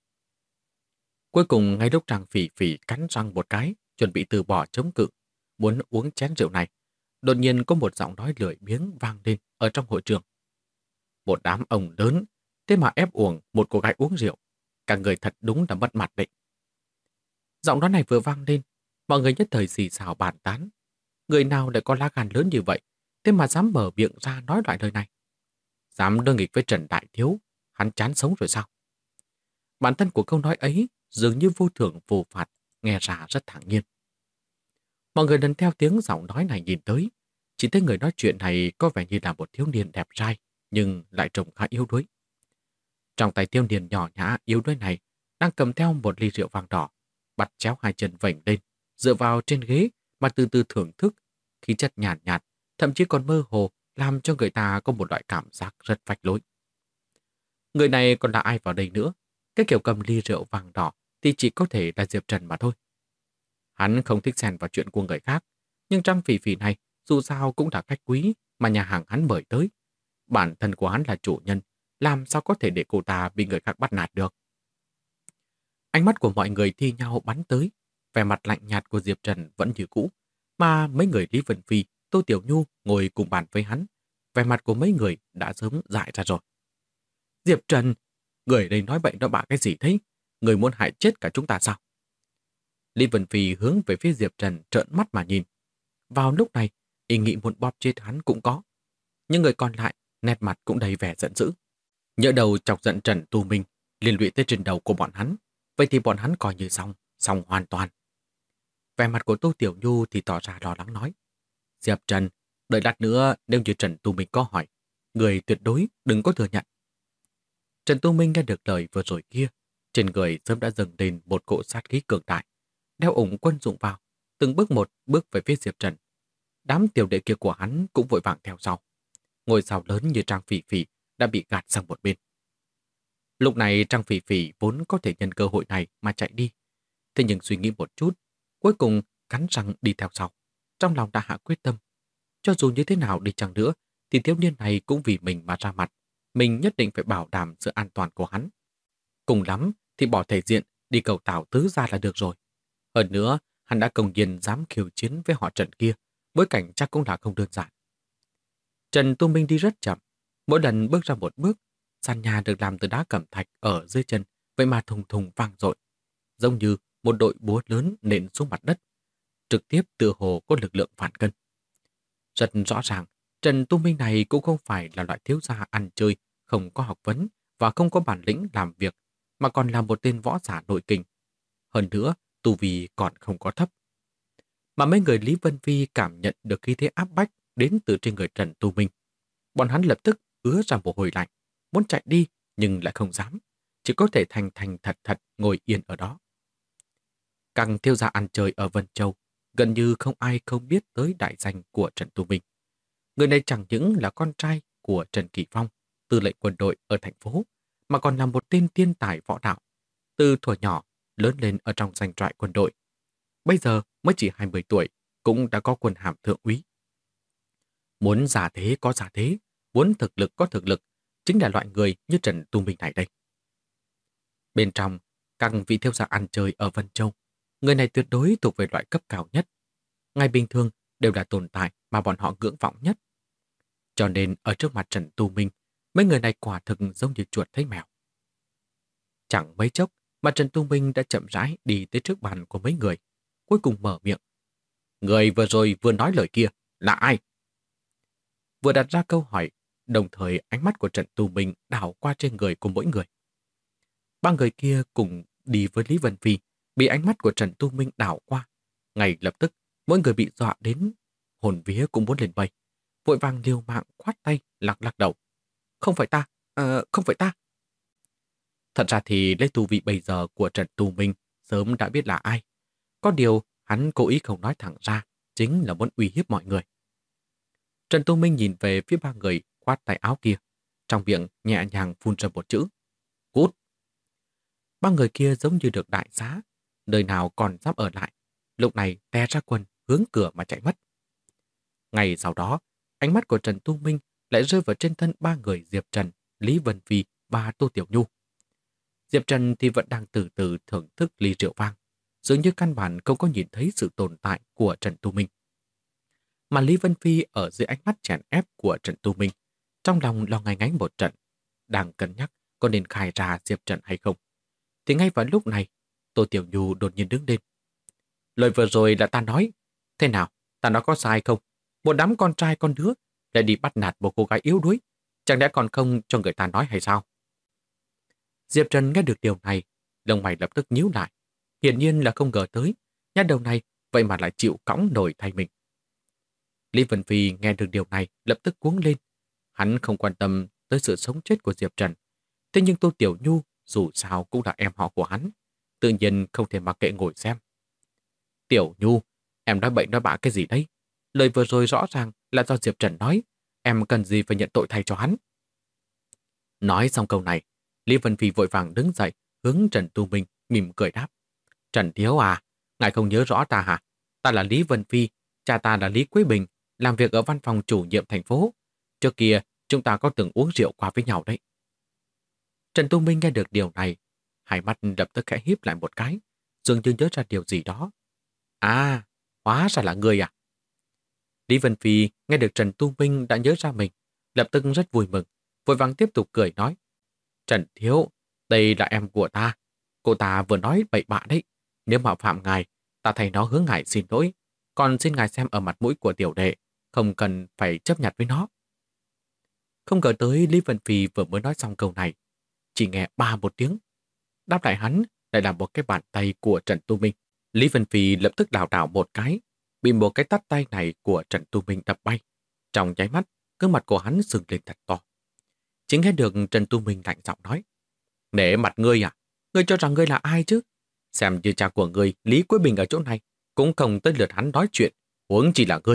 Cuối cùng, ngay lúc Trang Phỉ Phỉ cắn răng một cái, chuẩn bị từ bỏ chống cự, muốn uống chén rượu này, đột nhiên có một giọng nói lười biếng vang lên ở trong hội trường. Một đám ông lớn, thế mà ép uổng một cô gái uống rượu. Cả người thật đúng là mất mặt đấy. Giọng nói này vừa vang lên, mọi người nhất thời xì xào bàn tán. Người nào lại có lá gan lớn như vậy, thế mà dám mở miệng ra nói loại lời này. Dám đối nghịch với Trần Đại Thiếu, hắn chán sống rồi sao? Bản thân của câu nói ấy dường như vô thưởng vô phạt, nghe ra rất thản nhiên. Mọi người lần theo tiếng giọng nói này nhìn tới, chỉ thấy người nói chuyện này có vẻ như là một thiếu niên đẹp trai, nhưng lại trông khá yếu đuối. Trong tay thiếu niên nhỏ nhã yếu đuối này đang cầm theo một ly rượu vang đỏ, bắt chéo hai chân vểnh lên, dựa vào trên ghế mà từ từ thưởng thức, khí chất nhàn nhạt, thậm chí còn mơ hồ, làm cho người ta có một loại cảm giác rất phách lối. Người này còn là ai vào đây nữa? Cái kiểu cầm ly rượu vàng đỏ thì chỉ có thể là Diệp Trần mà thôi. Hắn không thích xen vào chuyện của người khác, nhưng Trang Phỉ Phỉ này dù sao cũng là khách quý mà nhà hàng hắn mời tới. Bản thân của hắn là chủ nhân, làm sao có thể để cô ta bị người khác bắt nạt được. Ánh mắt của mọi người thi nhau bắn tới, vẻ mặt lạnh nhạt của Diệp Trần vẫn như cũ, mà mấy người Lý Vân Phi, Tô Tiểu Nhu ngồi cùng bàn với hắn, vẻ mặt của mấy người đã sớm dại ra rồi. Diệp Trần, người đây nói bậy nói bạ cái gì thế? Người muốn hại chết cả chúng ta sao? Lý Vân Phi hướng về phía Diệp Trần trợn mắt mà nhìn. Vào lúc này, ý nghĩ muốn bóp chết hắn cũng có. Những người còn lại, nét mặt cũng đầy vẻ giận dữ. Nhỡ đầu chọc giận Trần Tu Minh, liên lụy tới trên đầu của bọn hắn. Vậy thì bọn hắn coi như xong hoàn toàn. Vẻ mặt của Tô Tiểu Nhu thì tỏ ra lo lắng nói. Diệp Trần, đợi lát nữa nếu như Trần Tu Minh có hỏi, người tuyệt đối đừng có thừa nhận. Trần Tu Minh nghe được lời vừa rồi kia, trên người sớm đã dâng lên một cỗ sát khí cường đại, đeo ủng quân dụng vào, từng bước một bước về phía Diệp Trần. Đám tiểu đệ kia của hắn cũng vội vàng theo sau. Ngôi sao lớn như Trang Phỉ Phỉ đã bị gạt sang một bên. Lúc này Trang Phỉ Phỉ vốn có thể nhân cơ hội này mà chạy đi. Thế nhưng suy nghĩ một chút, cuối cùng cắn răng đi theo sau. Trong lòng đã hạ quyết tâm. Cho dù như thế nào đi chăng nữa, thì thiếu niên này cũng vì mình mà ra mặt. Mình nhất định phải bảo đảm sự an toàn của hắn. Cùng lắm thì bỏ thể diện đi cầu Tào Tứ ra là được rồi. Hơn nữa, hắn đã công nhiên dám khiêu chiến với họ Trần kia, bối cảnh chắc cũng là không đơn giản. Trần Tu Minh đi rất chậm, mỗi lần bước ra một bước, sàn nhà được làm từ đá cẩm thạch ở dưới chân, vậy mà thùng thùng vang dội, giống như một đội búa lớn nện xuống mặt đất, trực tiếp tựa hồ có lực lượng phản cân. Rất rõ ràng, Trần Tu Minh này cũng không phải là loại thiếu gia ăn chơi, không có học vấn và không có bản lĩnh làm việc, mà còn là một tên võ giả nội kình. Hơn nữa, tu vi còn không có thấp. Mà mấy người Lý Vân Phi cảm nhận được khí thế áp bách đến từ trên người Trần Tu Minh. Bọn hắn lập tức ứa ra mồ hôi lạnh, muốn chạy đi nhưng lại không dám, chỉ có thể thành thành thật thật ngồi yên ở đó. Càng thiếu gia ăn chơi ở Vân Châu, gần như không ai không biết tới đại danh của Trần Tu Minh. Người này chẳng những là con trai của Trần Kỳ Phong, tư lệnh quân đội ở thành phố, mà còn là một tên thiên tài võ đạo. Từ thuở nhỏ, lớn lên ở trong danh trại quân đội. Bây giờ mới chỉ 20 tuổi, cũng đã có quân hàm thượng úy. Muốn giả thế có giả thế, muốn thực lực có thực lực, chính là loại người như Trần Tu Minh này đây. Bên trong, các vị thiếu gia ăn chơi ở Vân Châu, người này tuyệt đối thuộc về loại cấp cao nhất. Ngày bình thường đều là tồn tại mà bọn họ ngưỡng vọng nhất. Cho nên ở trước mặt Trần Tu Minh, mấy người này quả thực giống như chuột thấy mèo. Chẳng mấy chốc mà Trần Tu Minh đã chậm rãi đi tới trước bàn của mấy người, cuối cùng mở miệng. Người vừa rồi vừa nói lời kia là ai? Vừa đặt ra câu hỏi, đồng thời ánh mắt của Trần Tu Minh đảo qua trên người của mỗi người. Ba người kia cùng đi với Lý Vân Phi, bị ánh mắt của Trần Tu Minh đảo qua. Ngay lập tức, mỗi người bị dọa đến, hồn vía cũng muốn lên bay. Vội vàng liều mạng khoát tay, lắc lắc đầu. Không phải ta, không phải ta. Thật ra thì lấy tu vị bây giờ của Trần Tu Minh sớm đã biết là ai. Có điều hắn cố ý không nói thẳng ra, chính là muốn uy hiếp mọi người. Trần Tu Minh nhìn về phía ba người khoát tay áo kia, trong miệng nhẹ nhàng phun ra một chữ. Cút! Ba người kia giống như được đại xá, nơi nào còn dám ở lại. Lúc này te ra quần, hướng cửa mà chạy mất. Ngày sau đó, ánh mắt của Trần Tu Minh lại rơi vào trên thân ba người Diệp Trần, Lý Vân Phi và Tô Tiểu Nhu. Diệp Trần thì vẫn đang từ từ thưởng thức ly rượu vang, dường như căn bản không có nhìn thấy sự tồn tại của Trần Tu Minh. Mà Lý Vân Phi ở dưới ánh mắt chèn ép của Trần Tu Minh, trong lòng lo ngay ngánh một trận, đang cân nhắc có nên khai ra Diệp Trần hay không. Thì ngay vào lúc này, Tô Tiểu Nhu đột nhiên đứng lên. Lời vừa rồi là ta nói. Thế nào, ta nói có sai không? Một đám con trai con đứa lại đi bắt nạt một cô gái yếu đuối. Chẳng lẽ còn không cho người ta nói hay sao? Diệp Trần nghe được điều này, lông mày lập tức nhíu lại. Hiển nhiên là không ngờ tới, nhát đầu này vậy mà lại chịu cõng nổi thay mình. Lý Vân Phi nghe được điều này lập tức cuống lên. Hắn không quan tâm tới sự sống chết của Diệp Trần. Thế nhưng Tô Tiểu Nhu dù sao cũng là em họ của hắn, tự nhiên không thể mặc kệ ngồi xem. Tiểu Nhu, em nói bậy nói bạ cái gì đấy? Lời vừa rồi rõ ràng là do Diệp Trần nói, em cần gì phải nhận tội thay cho hắn. Nói xong câu này, Lý Vân Phi vội vàng đứng dậy, hướng Trần Tu Minh mỉm cười đáp. Trần Thiếu à, ngài không nhớ rõ ta hả? Ta là Lý Vân Phi, cha ta là Lý Quý Bình, làm việc ở văn phòng chủ nhiệm thành phố. Trước kia, chúng ta có từng uống rượu qua với nhau đấy. Trần Tu Minh nghe được điều này, hai mắt lập tức khẽ híp lại một cái, dường như nhớ ra điều gì đó. À, hóa ra là người à? Lý Vân Phi nghe được Trần Tu Minh đã nhớ ra mình, lập tức rất vui mừng, vội vàng tiếp tục cười nói. Trần Thiếu, đây là em của ta. Cô ta vừa nói bậy bạ đấy. Nếu mạo phạm ngài, ta thay nó hướng ngài xin lỗi. Còn xin ngài xem ở mặt mũi của tiểu đệ, không cần phải chấp nhặt với nó. Không ngờ tới Lý Vân Phi vừa mới nói xong câu này, chỉ nghe ba một tiếng. Đáp lại hắn lại là một cái bàn tay của Trần Tu Minh. Lý Vân Phi lập tức đảo đảo một cái, bị một cái tát tay này của Trần Tu Minh đập bay. Trong nháy mắt, gương mặt của hắn sưng lên thật to. Chỉ nghe được Trần Tu Minh lạnh giọng nói. Nể mặt ngươi à? Ngươi cho rằng ngươi là ai chứ? Xem như cha của ngươi, Lý Quế Bình ở chỗ này, cũng không tới lượt hắn nói chuyện, huống chỉ là ngươi.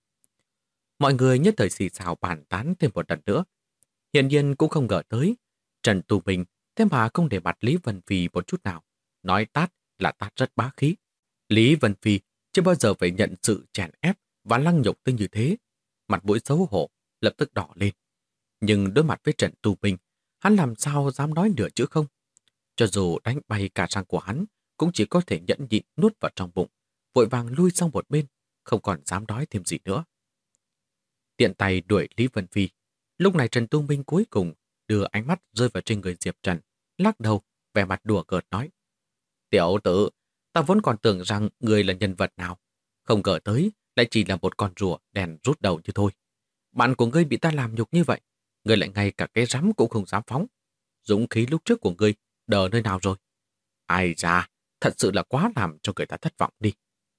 Mọi người nhất thời xì xào bàn tán thêm một lần nữa. Hiển nhiên cũng không ngờ tới. Trần Tu Minh thế mà không để mặt Lý Vân Phi một chút nào. Nói tát là tát rất bá khí. Lý Vân Phi chưa bao giờ phải nhận sự chèn ép và lăng nhục tới như thế. Mặt mũi xấu hổ, lập tức đỏ lên. Nhưng đối mặt với Trần Tu Minh, hắn làm sao dám nói nửa chữ không? Cho dù đánh bay cả răng của hắn, cũng chỉ có thể nhẫn nhịn nuốt vào trong bụng, vội vàng lui sang một bên, không còn dám nói thêm gì nữa. Tiện tay đuổi Lý Vân Phi. Lúc này Trần Tu Minh cuối cùng đưa ánh mắt rơi vào trên người Diệp Trần, lắc đầu, vẻ mặt đùa cợt nói. Tiểu tử, ta vốn còn tưởng rằng người là nhân vật nào. Không ngờ tới, lại chỉ là một con rùa đèn rút đầu như thôi. Bạn của ngươi bị ta làm nhục như vậy, ngươi lại ngay cả cái rắm cũng không dám phóng. Dũng khí lúc trước của ngươi đờ nơi nào rồi? Ai ra, thật sự là quá làm cho người ta thất vọng đi.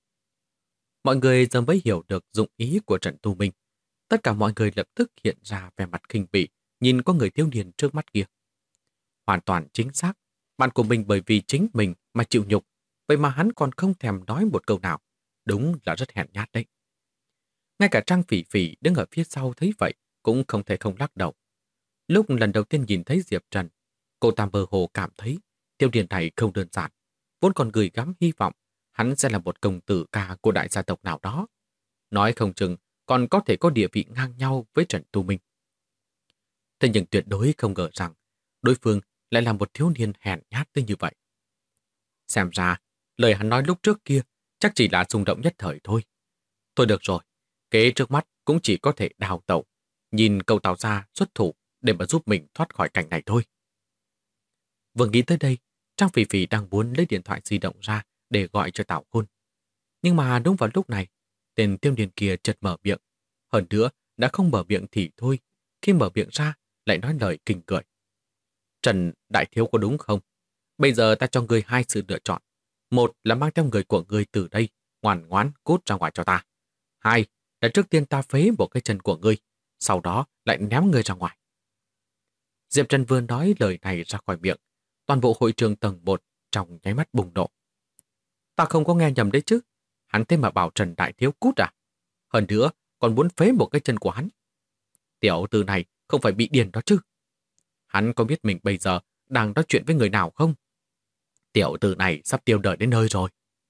Mọi người giờ mới hiểu được dụng ý của Trần Tu Minh. Tất cả mọi người lập tức hiện ra vẻ mặt khinh bỉ, nhìn có người thiếu niên trước mắt kia. Hoàn toàn chính xác, bạn của mình bởi vì chính mình mà chịu nhục, vậy mà hắn còn không thèm nói một câu nào. Đúng là rất hèn nhát đấy. Ngay cả Trang Phỉ Phỉ đứng ở phía sau thấy vậy, cũng không thể không lắc đầu. Lúc lần đầu tiên nhìn thấy Diệp Trần, cô ta mơ hồ cảm thấy thiếu niên này không đơn giản, vốn còn gửi gắm hy vọng hắn sẽ là một công tử ca của đại gia tộc nào đó. Nói không chừng còn có thể có địa vị ngang nhau với Trần Tu Minh. Thế nhưng tuyệt đối không ngờ rằng đối phương lại là một thiếu niên hèn nhát tới như vậy. Xem ra, lời hắn nói lúc trước kia chắc chỉ là xung động nhất thời thôi. Thôi được rồi, kế trước mắt cũng chỉ có thể đào tẩu, nhìn cậu Tào gia xuất thủ để mà giúp mình thoát khỏi cảnh này thôi. Vừa nghĩ tới đây, Trang Phỉ Phỉ đang muốn lấy điện thoại di động ra để gọi cho Tào Khôn. Nhưng mà đúng vào lúc này, tên thiếu niên kia chợt mở miệng. Hơn nữa, đã không mở miệng thì thôi, khi mở miệng ra lại nói lời kinh cười. Trần đại thiếu có đúng không? Bây giờ ta cho ngươi hai sự lựa chọn. Một là mang theo người của ngươi từ đây, ngoan ngoãn cút ra ngoài cho ta. Hai là trước tiên ta phế một cái chân của ngươi, sau đó lại ném ngươi ra ngoài. Diệp Trần vừa nói lời này ra khỏi miệng, toàn bộ hội trường tầng 1 trong nháy mắt bùng nổ. Ta không có nghe nhầm đấy chứ, hắn thế mà bảo Trần đại thiếu cút à? Hơn nữa, còn muốn phế một cái chân của hắn. Tiểu tử này không phải bị điên đó chứ? Hắn có biết mình bây giờ đang nói chuyện với người nào không? Tiểu tử này sắp tiêu đời đến nơi rồi.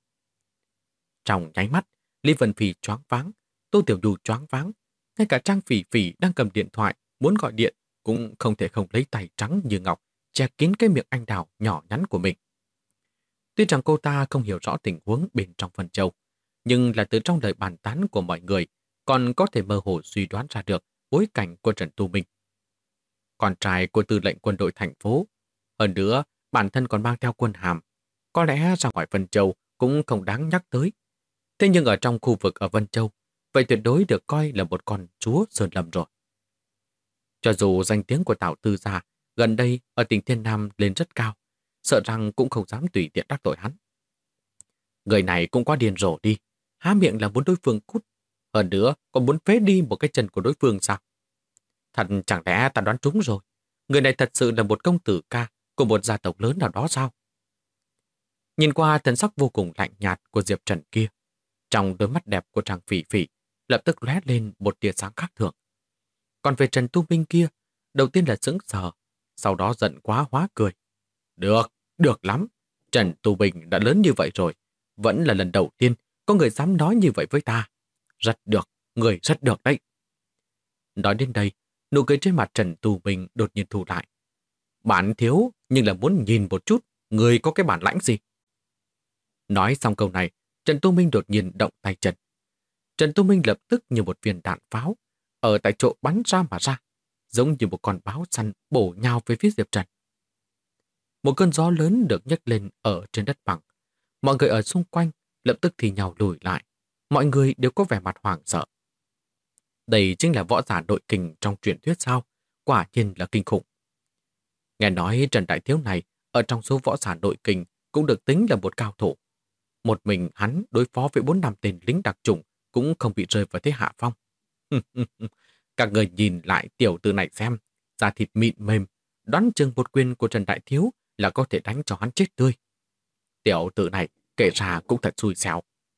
Trong nháy mắt, Lý Vân Phi choáng váng, Tô Tiểu Nhu choáng váng, ngay cả Trang Phỉ Phỉ đang cầm điện thoại muốn gọi điện cũng không thể không lấy tay trắng như ngọc che kín cái miệng anh đào nhỏ nhắn của mình. Tuy rằng cô ta không hiểu rõ tình huống bên trong Vân Châu, nhưng là từ trong lời bàn tán của mọi người còn có thể mơ hồ suy đoán ra được bối cảnh của Trần Tu Minh. Con trai của tư lệnh quân đội thành phố, hơn nữa bản thân còn mang theo quân hàm, có lẽ ra ngoài Vân Châu cũng không đáng nhắc tới. Thế nhưng ở trong khu vực ở Vân Châu, vậy tuyệt đối được coi là một con chúa sơn lâm rồi. Cho dù danh tiếng của Tào Tư gia gần đây ở tỉnh Thiên Nam lên rất cao, sợ rằng cũng không dám tùy tiện đắc tội hắn. Người này cũng quá điên rồ đi, há miệng là muốn đối phương cút, hơn nữa còn muốn phế đi một cái chân của đối phương sao? Thật chẳng lẽ ta đoán trúng rồi, người này thật sự là một công tử ca của một gia tộc lớn nào đó sao? Nhìn qua thần sắc vô cùng lạnh nhạt của Diệp Trần kia, trong đôi mắt đẹp của Trang Phỉ Phỉ lập tức lóe lên một tia sáng khác thường. Còn về Trần Tu Minh kia, đầu tiên là sững sờ, sau đó giận quá hóa cười. Được lắm. Trần Tu Minh đã lớn như vậy rồi, vẫn là lần đầu tiên có người dám nói như vậy với ta. Rất được, người rất được đấy. Nói đến đây, nụ cười trên mặt Trần Tu Minh đột nhiên thu lại. Bản thiếu, nhưng là muốn nhìn một chút, người có cái bản lãnh gì? Nói xong câu này, Trần Tu Minh đột nhiên động tay chân. Trần Tu Minh lập tức như một viên đạn pháo, ở tại chỗ bắn ra mà ra, giống như một con báo săn bổ nhào về phía Diệp Trần. Một cơn gió lớn được nhấc lên ở trên đất bằng. Mọi người ở xung quanh lập tức thì nhào lùi lại. Mọi người đều có vẻ mặt hoảng sợ. Đây chính là võ giả nội kình trong truyền thuyết sao? Quả nhiên là kinh khủng. Nghe nói Trần Đại Thiếu này ở trong số võ giả nội kình cũng được tính là một cao thủ. Một mình hắn đối phó với 4-5 tên lính đặc chủng cũng không bị rơi vào thế hạ phong. Các người nhìn lại tiểu tử này xem, da thịt mịn mềm, đoán chừng một quyền của Trần Đại Thiếu là có thể đánh cho hắn chết tươi. Tiểu tử này kể ra cũng thật xui xẻo.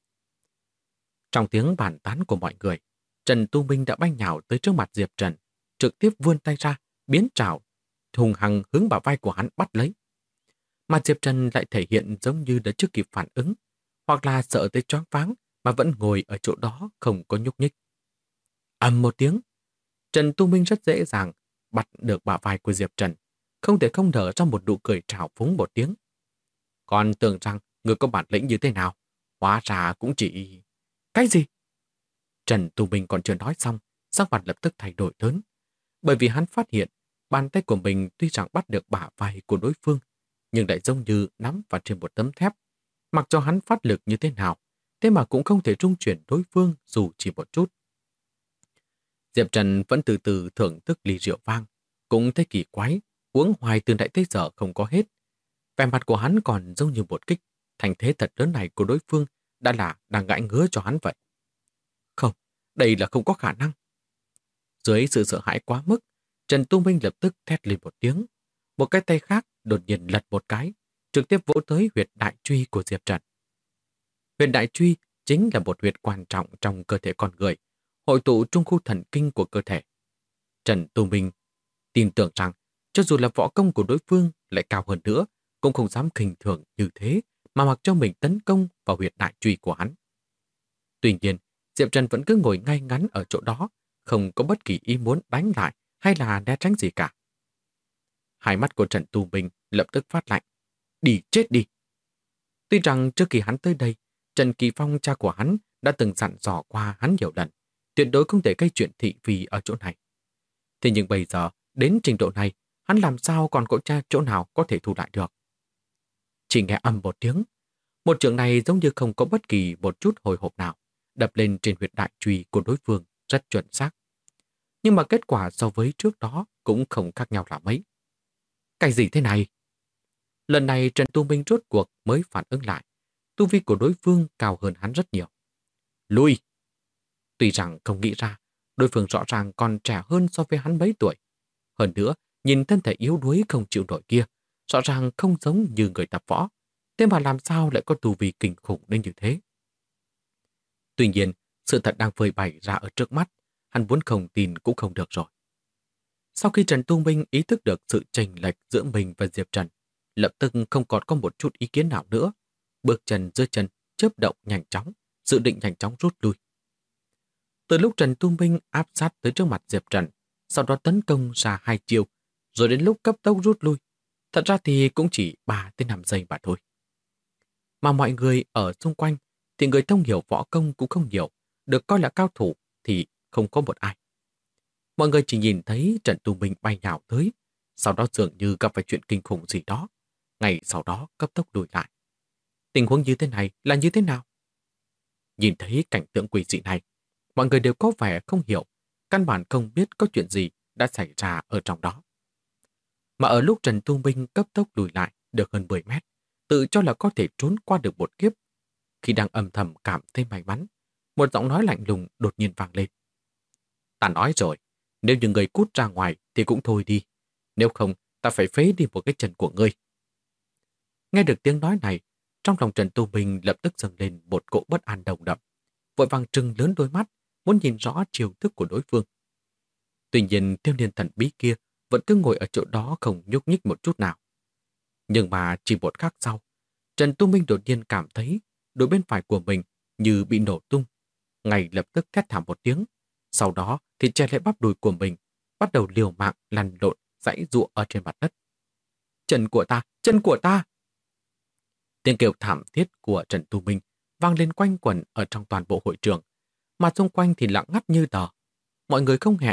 Trong tiếng bàn tán của mọi người, Trần Tu Minh đã bay nhào tới trước mặt Diệp Trần, trực tiếp vươn tay ra, biến trảo, hùng hăng hướng vào vai của hắn bắt lấy. Mà Diệp Trần lại thể hiện giống như đã chưa kịp phản ứng, hoặc là sợ tới choáng váng mà vẫn ngồi ở chỗ đó không có nhúc nhích. Ầm một tiếng, Trần Tu Minh rất dễ dàng bắt được bả vai của Diệp Trần, không thể không nở ra một nụ cười trào phúng một tiếng. Còn tưởng rằng người có bản lĩnh như thế nào, hóa ra cũng chỉ... Cái gì? Trần Tu Minh còn chưa nói xong, sắc mặt lập tức thay đổi lớn, bởi vì hắn phát hiện bàn tay của mình tuy rằng bắt được bả vai của đối phương, nhưng lại giống như nắm vào trên một tấm thép. Mặc cho hắn phát lực như thế nào, thế mà cũng không thể trung chuyển đối phương dù chỉ một chút. Diệp Trần vẫn từ từ thưởng thức ly rượu vang, cũng thấy kỳ quái, uống hoài từ nãy tới giờ không có hết. Vẻ mặt của hắn còn giống như một kích, thành thế thật lớn này của đối phương đã là đang gãi ngứa cho hắn vậy. Không, đây là không có khả năng. Dưới sự sợ hãi quá mức, Trần Tu Minh lập tức thét lên một tiếng. Một cái tay khác đột nhiên lật một cái, trực tiếp vỗ tới huyệt đại truy của Diệp Trần. Huyệt đại truy chính là một huyệt quan trọng trong cơ thể con người, hội tụ trung khu thần kinh của cơ thể. Trần Tu Minh tin tưởng rằng cho dù là võ công của đối phương lại cao hơn nữa, cũng không dám khinh thường như thế mà mặc cho mình tấn công vào huyệt đại truy của hắn. Tuy nhiên, Diệp Trần vẫn cứ ngồi ngay ngắn ở chỗ đó, không có bất kỳ ý muốn đánh lại hay là né tránh gì cả. Hai mắt của Trần Tu Minh lập tức phát lạnh. Đi chết đi! Tuy rằng trước khi hắn tới đây, Trần Kỳ Phong cha của hắn đã từng dặn dò qua hắn nhiều lần, tuyệt đối không thể gây chuyện thị phi ở chỗ này. Thế nhưng bây giờ, đến trình độ này, hắn làm sao còn có cha chỗ nào có thể thu lại được. Chỉ nghe ầm một tiếng, một trường này giống như không có bất kỳ một chút hồi hộp nào, đập lên trên huyệt đại truy của đối phương rất chuẩn xác. Nhưng mà kết quả so với trước đó cũng không khác nhau là mấy. Cái gì thế này? Lần này Trần Tu Minh rốt cuộc mới phản ứng lại. Tu vi của đối phương cao hơn hắn rất nhiều. Lui! Tuy rằng không nghĩ ra, đối phương rõ ràng còn trẻ hơn so với hắn mấy tuổi. Hơn nữa, nhìn thân thể yếu đuối không chịu nổi kia, rõ ràng không giống như người tập võ. Thế mà làm sao lại có tu vi kinh khủng đến như thế? Tuy nhiên, sự thật đang phơi bày ra ở trước mắt, hắn muốn không tin cũng không được rồi. Sau khi Trần Tu Minh ý thức được sự chênh lệch giữa mình và Diệp Trần, lập tức không còn có một chút ý kiến nào nữa. Bước chân dưới chân, chớp động nhanh chóng, dự định nhanh chóng rút lui. Từ lúc Trần Tu Minh áp sát tới trước mặt Diệp Trần, sau đó tấn công ra 2 chiêu, rồi đến lúc cấp tốc rút lui, thật ra thì cũng chỉ 3-5 giây mà thôi. Mà mọi người ở xung quanh thì người thông hiểu võ công cũng không nhiều, được coi là cao thủ thì không có một ai. Mọi người chỉ nhìn thấy Trần Tu Minh bay nhào tới, sau đó dường như gặp phải chuyện kinh khủng gì đó, ngày sau đó cấp tốc lùi lại. Tình huống như thế này là như thế nào? Nhìn thấy cảnh tượng quỷ dị này, mọi người đều có vẻ không hiểu, căn bản không biết có chuyện gì đã xảy ra ở trong đó. Mà ở lúc Trần Tu Minh cấp tốc lùi lại được hơn 10 mét, tự cho là có thể trốn qua được một kiếp. Khi đang âm thầm cảm thấy may mắn, một giọng nói lạnh lùng đột nhiên vang lên. Ta nói rồi, nếu như người cút ra ngoài thì cũng thôi đi, nếu không ta phải phế đi một cái chân của ngươi. Nghe được tiếng nói này, trong lòng Trần Tu Minh lập tức dâng lên một cỗ bất an đồng đậm, vội vàng trừng lớn đôi mắt, muốn nhìn rõ chiêu thức của đối phương. Tuy nhiên thiếu niên thần bí kia vẫn cứ ngồi ở chỗ đó không nhúc nhích một chút nào. Nhưng mà chỉ một khắc sau, Trần Tu Minh đột nhiên cảm thấy đôi bên phải của mình như bị nổ tung, ngay lập tức thét thảm một tiếng. Sau đó thì che lại bắp đùi của mình, bắt đầu liều mạng lăn lộn giãy giụa ở trên mặt đất. Chân của ta, chân của ta! Tiếng kêu thảm thiết của Trần Tu Minh vang lên quanh quẩn ở trong toàn bộ hội trường, mà xung quanh thì lặng ngắt như tờ. Mọi người không hẹn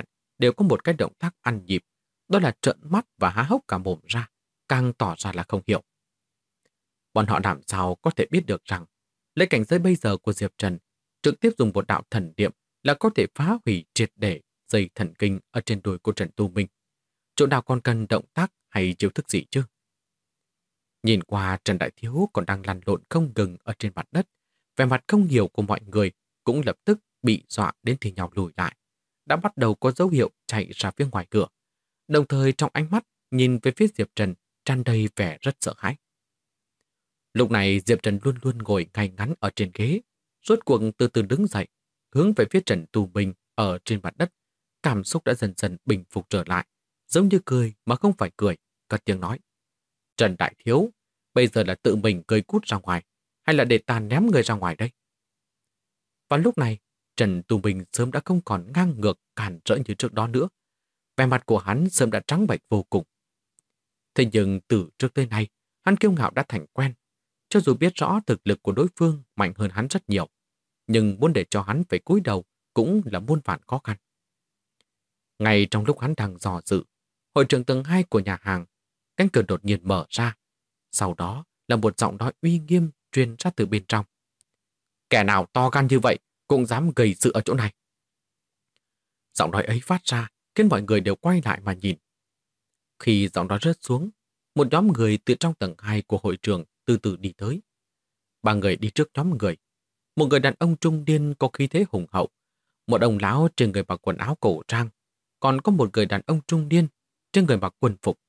đều có một cái động tác ăn nhịp, đó là trợn mắt và há hốc cả mồm ra, càng tỏ ra là không hiểu. Bọn họ làm sao có thể biết được rằng lấy cảnh giới bây giờ của Diệp Trần, trực tiếp dùng một đạo thần niệm là có thể phá hủy triệt để dây thần kinh ở trên đùi của Trần Tu Minh. Chỗ nào còn cần động tác hay chiêu thức gì chứ? Nhìn qua, Trần Đại Thiếu còn đang lăn lộn không ngừng ở trên mặt đất, vẻ mặt không hiểu của mọi người cũng lập tức bị dọa đến thì nhau lùi lại, đã bắt đầu có dấu hiệu chạy ra phía ngoài cửa. Đồng thời trong ánh mắt nhìn về phía Diệp Trần tràn đầy vẻ rất sợ hãi. Lúc này Diệp Trần luôn luôn ngồi ngay ngắn ở trên ghế, rốt cuộc từ từ đứng dậy, hướng về phía Trần Tu Minh ở trên mặt đất. Cảm xúc đã dần dần bình phục trở lại, giống như cười mà không phải cười, cất tiếng nói: Trần Đại Thiếu, bây giờ là tự mình cười cút ra ngoài, hay là để ta ném người ra ngoài đây? Và lúc này, Trần Tu Minh sớm đã không còn ngang ngược cản rỡ như trước đó nữa. Vẻ mặt của hắn sớm đã trắng bệch vô cùng. Thế nhưng từ trước tới nay, hắn kiêu ngạo đã thành quen. Cho dù biết rõ thực lực của đối phương mạnh hơn hắn rất nhiều, nhưng muốn để cho hắn phải cúi đầu cũng là muôn vàn khó khăn. Ngay trong lúc hắn đang dò dự, hội trường tầng 2 của nhà hàng, cánh cửa đột nhiên mở ra. Sau đó là một giọng nói uy nghiêm truyền ra từ bên trong. Kẻ nào to gan như vậy cũng dám gây sự ở chỗ này. Giọng nói ấy phát ra khiến mọi người đều quay lại mà nhìn. Khi giọng nói rớt xuống, một nhóm người từ trong tầng 2 của hội trường từ từ đi tới. 3 người đi trước nhóm người. Một người đàn ông trung niên có khí thế hùng hậu, một ông lão trên người mặc quần áo cổ trang, còn có một người đàn ông trung niên trên người mặc quần phục.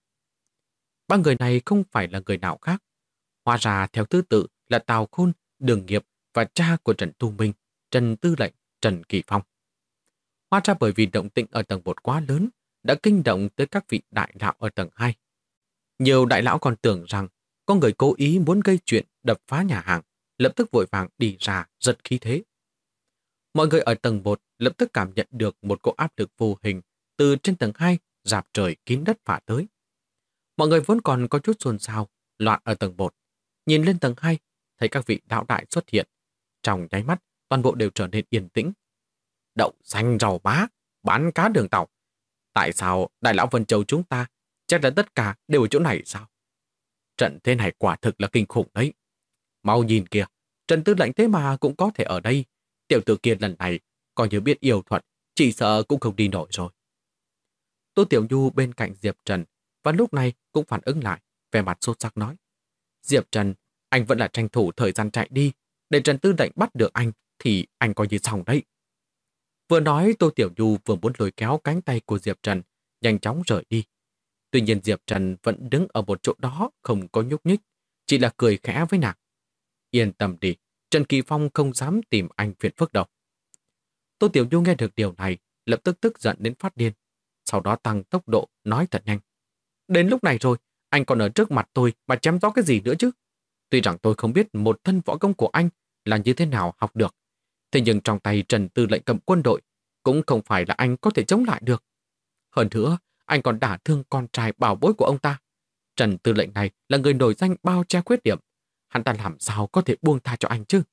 3 người này không phải là người nào khác. Hóa ra theo thứ tự là Tào Khôn, Đường Nghiệp và cha của Trần Tu Minh, Trần Tư Lệnh, Trần Kỳ Phong. Hóa ra bởi vì động tĩnh ở tầng 1 quá lớn đã kinh động tới các vị đại lão ở tầng 2. Nhiều đại lão còn tưởng rằng có người cố ý muốn gây chuyện đập phá nhà hàng, lập tức vội vàng đi ra giật khí thế. Mọi người ở tầng 1 lập tức cảm nhận được một cỗ áp lực vô hình từ trên tầng 2 rạp trời kín đất phả tới. Mọi người vốn còn có chút xôn xao, loạn ở tầng 1. Nhìn lên tầng 2, thấy các vị đạo đại xuất hiện. Trong nháy mắt, toàn bộ đều trở nên yên tĩnh. Đậu xanh rau má, bán cá đường tàu. Tại sao Đại lão Vân Châu chúng ta chắc là tất cả đều ở chỗ này sao? Trận thế này quả thực là kinh khủng đấy. Mau nhìn kìa, Trần Tư Lệnh thế mà cũng có thể ở đây. Tiểu tử kia lần này coi như biết yêu thuật, chỉ sợ cũng không đi nổi rồi. Tô Tiểu Nhu bên cạnh Diệp Trần và lúc này cũng phản ứng lại, vẻ mặt sốt sắc nói: Diệp Trần, anh vẫn là tranh thủ thời gian chạy đi, để Trần Tư Lệnh bắt được anh thì anh coi như xong đấy. Vừa nói, Tô Tiểu Nhu vừa muốn lôi kéo cánh tay của Diệp Trần, nhanh chóng rời đi. Tuy nhiên Diệp Trần vẫn đứng ở một chỗ đó không có nhúc nhích, chỉ là cười khẽ với nàng. Yên tâm đi, Trần Kỳ Phong không dám tìm anh phiền phức đâu. Tô Tiểu Nhu nghe được điều này, lập tức tức giận đến phát điên, sau đó tăng tốc độ nói thật nhanh. Đến lúc này rồi, anh còn ở trước mặt tôi mà chém gió cái gì nữa chứ? Tuy rằng tôi không biết một thân võ công của anh là như thế nào học được, thế nhưng trong tay Trần Tư Lệnh cầm quân đội cũng không phải là anh có thể chống lại được. Hơn nữa, anh còn đả thương con trai bảo bối của ông ta. Trần Tư Lệnh này là người nổi danh bao che khuyết điểm. Hắn ta làm sao có thể buông tha cho anh chứ?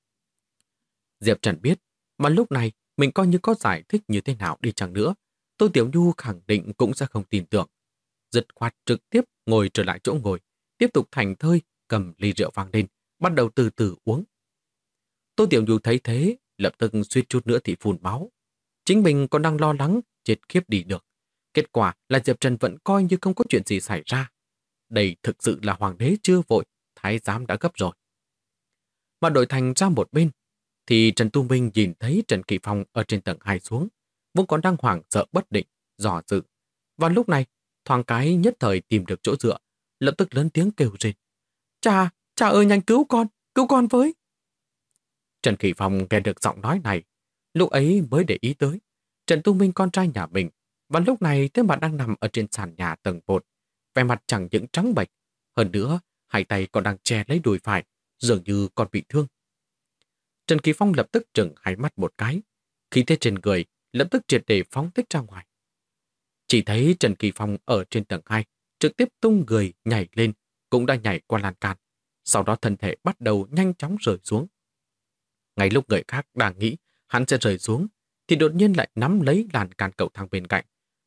Diệp Trần biết, mà lúc này mình coi như có giải thích như thế nào đi chăng nữa, Tô Tiểu Nhu khẳng định cũng sẽ không tin tưởng. Dứt khoát trực tiếp ngồi trở lại chỗ ngồi, tiếp tục thành thơi cầm ly rượu vang lên, bắt đầu từ từ uống. Tô Tiểu Nhu thấy thế, lập tức suýt chút nữa thì phun máu. Chính mình còn đang lo lắng, chết khiếp đi được. Kết quả là Diệp Trần vẫn coi như không có chuyện gì xảy ra. Đây thực sự là hoàng đế chưa vội, thái giám đã gấp rồi. Mà đổi thành ra một bên, thì Trần Tu Minh nhìn thấy Trần Kỳ Phong ở trên tầng 2 xuống, vẫn còn đang hoảng sợ bất định, dò dự. Và lúc này, thoáng cái nhất thời tìm được chỗ dựa, lập tức lớn tiếng kêu rên. Cha ơi nhanh cứu con với. Trần Kỳ Phong nghe được giọng nói này, lúc ấy mới để ý tới. Trần Tu Minh con trai nhà mình, và lúc này thế mà đang nằm ở trên sàn nhà tầng 1, vẻ mặt chẳng những trắng bệch, hơn nữa, hai tay còn đang che lấy đùi phải, dường như còn bị thương. Trần Kỳ Phong lập tức trừng hai mắt một cái, khí thế trên người lập tức triệt để phóng thích ra ngoài. Chỉ thấy Trần Kỳ Phong ở trên tầng 2, trực tiếp tung người nhảy lên, cũng đã nhảy qua lan can. Sau đó thân thể bắt đầu nhanh chóng rơi xuống. Ngay lúc người khác đang nghĩ hắn sẽ rơi xuống, thì đột nhiên lại nắm lấy lan can cầu thang bên cạnh,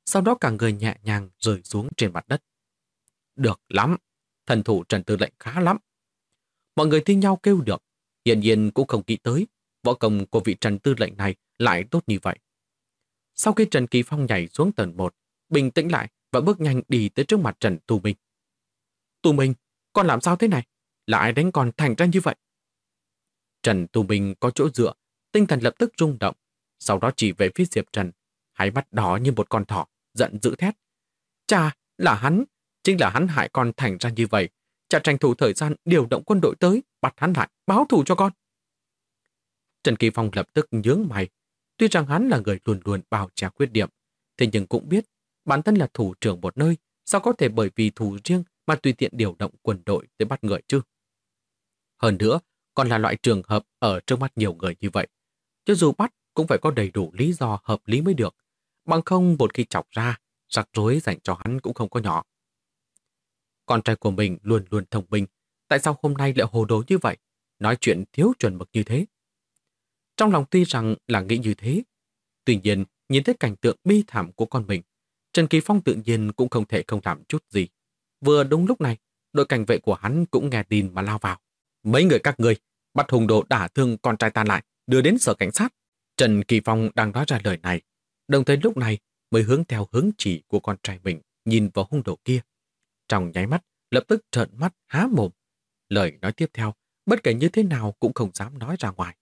sau đó cả người nhẹ nhàng rơi xuống trên mặt đất. Được lắm, thần thủ Trần Tư Lệnh khá lắm. Mọi người thi nhau kêu được, hiển nhiên cũng không nghĩ tới võ công của vị Trần Tư Lệnh này lại tốt như vậy. Sau khi Trần Kỳ Phong nhảy xuống tầng 1, bình tĩnh lại và bước nhanh đi tới trước mặt Trần Tu Minh. Tu Minh, con làm sao thế này? Là ai đánh con thành ra như vậy? Trần Tu Minh có chỗ dựa, tinh thần lập tức rung động, sau đó chỉ về phía Diệp Trần, hai mắt đỏ như một con thỏ, giận dữ thét. Chà, là hắn, chính là hắn hại con thành ra như vậy. Cha tranh thủ thời gian điều động quân đội tới, bắt hắn lại, báo thù cho con. Trần Kỳ Phong lập tức nhướng mày. Tuy rằng hắn là người luôn luôn bao che khuyết điểm, thế nhưng cũng biết bản thân là thủ trưởng một nơi, sao có thể bởi vì thù riêng mà tùy tiện điều động quân đội tới bắt người chứ? Hơn nữa, còn là loại trường hợp ở trước mắt nhiều người như vậy. Cho dù bắt cũng phải có đầy đủ lý do hợp lý mới được. Bằng không một khi chọc ra, rắc rối dành cho hắn cũng không có nhỏ. Con trai của mình luôn luôn thông minh, tại sao hôm nay lại hồ đồ như vậy? Nói chuyện thiếu chuẩn mực như thế. Trong lòng tuy rằng là nghĩ như thế, tuy nhiên nhìn thấy cảnh tượng bi thảm của con mình, Trần Kỳ Phong tự nhiên cũng không thể không làm chút gì. Vừa đúng lúc này, đội cảnh vệ của hắn cũng nghe tin mà lao vào. Mấy người các ngươi bắt hung đồ đả thương con trai ta lại, đưa đến sở cảnh sát. Trần Kỳ Phong đang nói ra lời này, đồng thời lúc này mới hướng theo hướng chỉ của con trai mình nhìn vào hung đồ kia. Trong nháy mắt, lập tức trợn mắt há mồm. Lời nói tiếp theo, bất kể như thế nào cũng không dám nói ra ngoài.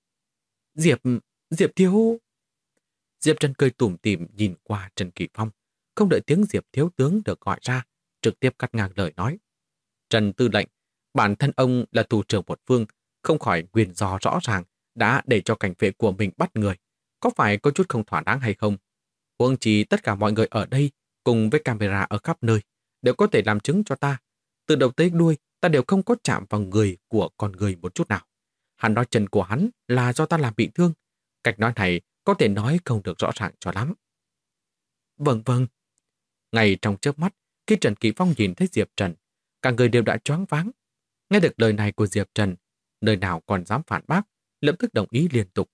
Diệp thiếu... Diệp Trần cười tủm tỉm nhìn qua Trần Kỳ Phong, không đợi tiếng Diệp thiếu tướng được gọi ra, trực tiếp cắt ngang lời nói. Trần Tư Lệnh, bản thân ông là thủ trưởng một phương, không khỏi nguyên do rõ ràng đã để cho cảnh vệ của mình bắt người. Có phải có chút không thỏa đáng hay không? Huống chi tất cả mọi người ở đây cùng với camera ở khắp nơi đều có thể làm chứng cho ta. Từ đầu tới đuôi ta đều không có chạm vào người của con người một chút nào. Hắn nói chân của hắn là do ta làm bị thương. Cách nói này có thể nói không được rõ ràng cho lắm. Vâng vâng. Ngay trong chớp mắt, khi Trần Kỳ Phong nhìn thấy Diệp Trần, cả người đều đã choáng váng. Nghe được lời này của Diệp Trần, nơi nào còn dám phản bác, lập tức đồng ý liên tục.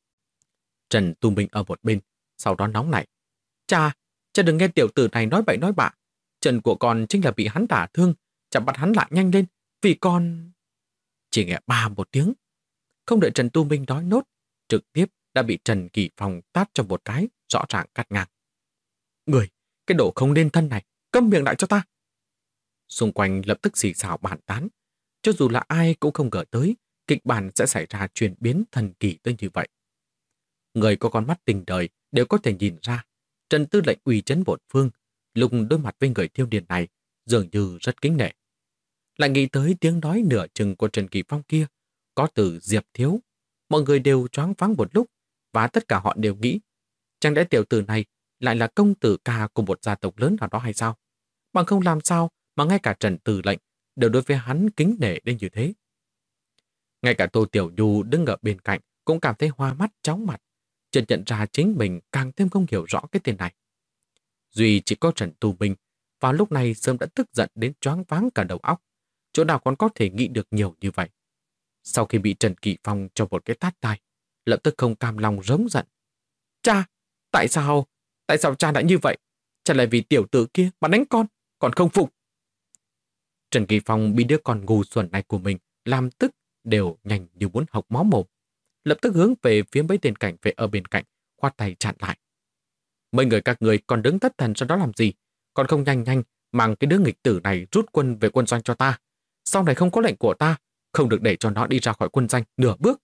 Trần Tu Minh ở một bên, sau đó nóng nảy. Cha đừng nghe tiểu tử này nói bậy nói bạ. Chân của con chính là bị hắn đả thương, chả bắt hắn lại nhanh lên, vì con... Chỉ nghe ba một tiếng. Không đợi Trần Tu Minh nói nốt, trực tiếp đã bị Trần Kỳ Phong tát cho một cái, rõ ràng cắt ngang. Người, cái đồ không nên thân này, câm miệng lại cho ta. Xung quanh lập tức xì xào bàn tán. Cho dù là ai cũng không ngờ tới, kịch bản sẽ xảy ra chuyển biến thần kỳ tới như vậy. Người có con mắt tình đời đều có thể nhìn ra, Trần Tư Lệnh uy chấn một phương, lúc đối mặt với người thiếu niên này, dường như rất kính nể. Lại nghĩ tới tiếng nói nửa chừng của Trần Kỳ Phong kia, có từ Diệp thiếu. Mọi người đều choáng váng một lúc, và tất cả họ đều nghĩ, chẳng lẽ tiểu tử này lại là công tử ca của một gia tộc lớn nào đó hay sao? Bằng không làm sao mà ngay cả Trần Tư Lệnh đều đối với hắn kính nể đến như thế. Ngay cả Tô Tiểu Nhu đứng ở bên cạnh cũng cảm thấy hoa mắt chóng mặt, chợt nhận ra chính mình càng thêm không hiểu rõ cái tên này. Duy chỉ có Trần Tu Minh vào lúc này sớm đã tức giận đến choáng váng cả đầu óc, chỗ nào còn có thể nghĩ được nhiều như vậy. Sau khi bị Trần Kỳ Phong cho một cái tát tai, lập tức không cam lòng rống giận. Cha, tại sao cha lại như vậy? Cha lại vì tiểu tử kia mà đánh con, còn không phục. Trần Kỳ Phong bị đứa con ngu xuẩn này của mình làm tức đều nhanh như muốn hộc máu mồm. Lập tức hướng về phía mấy tên cảnh vệ ở bên cạnh, khoát tay chặn lại. Mấy người các người còn đứng thất thần sau đó làm gì? Còn không nhanh nhanh mang cái đứa nghịch tử này rút quân về quân doanh cho ta. Sau này không có lệnh của ta, không được để cho nó đi ra khỏi quân doanh nửa bước.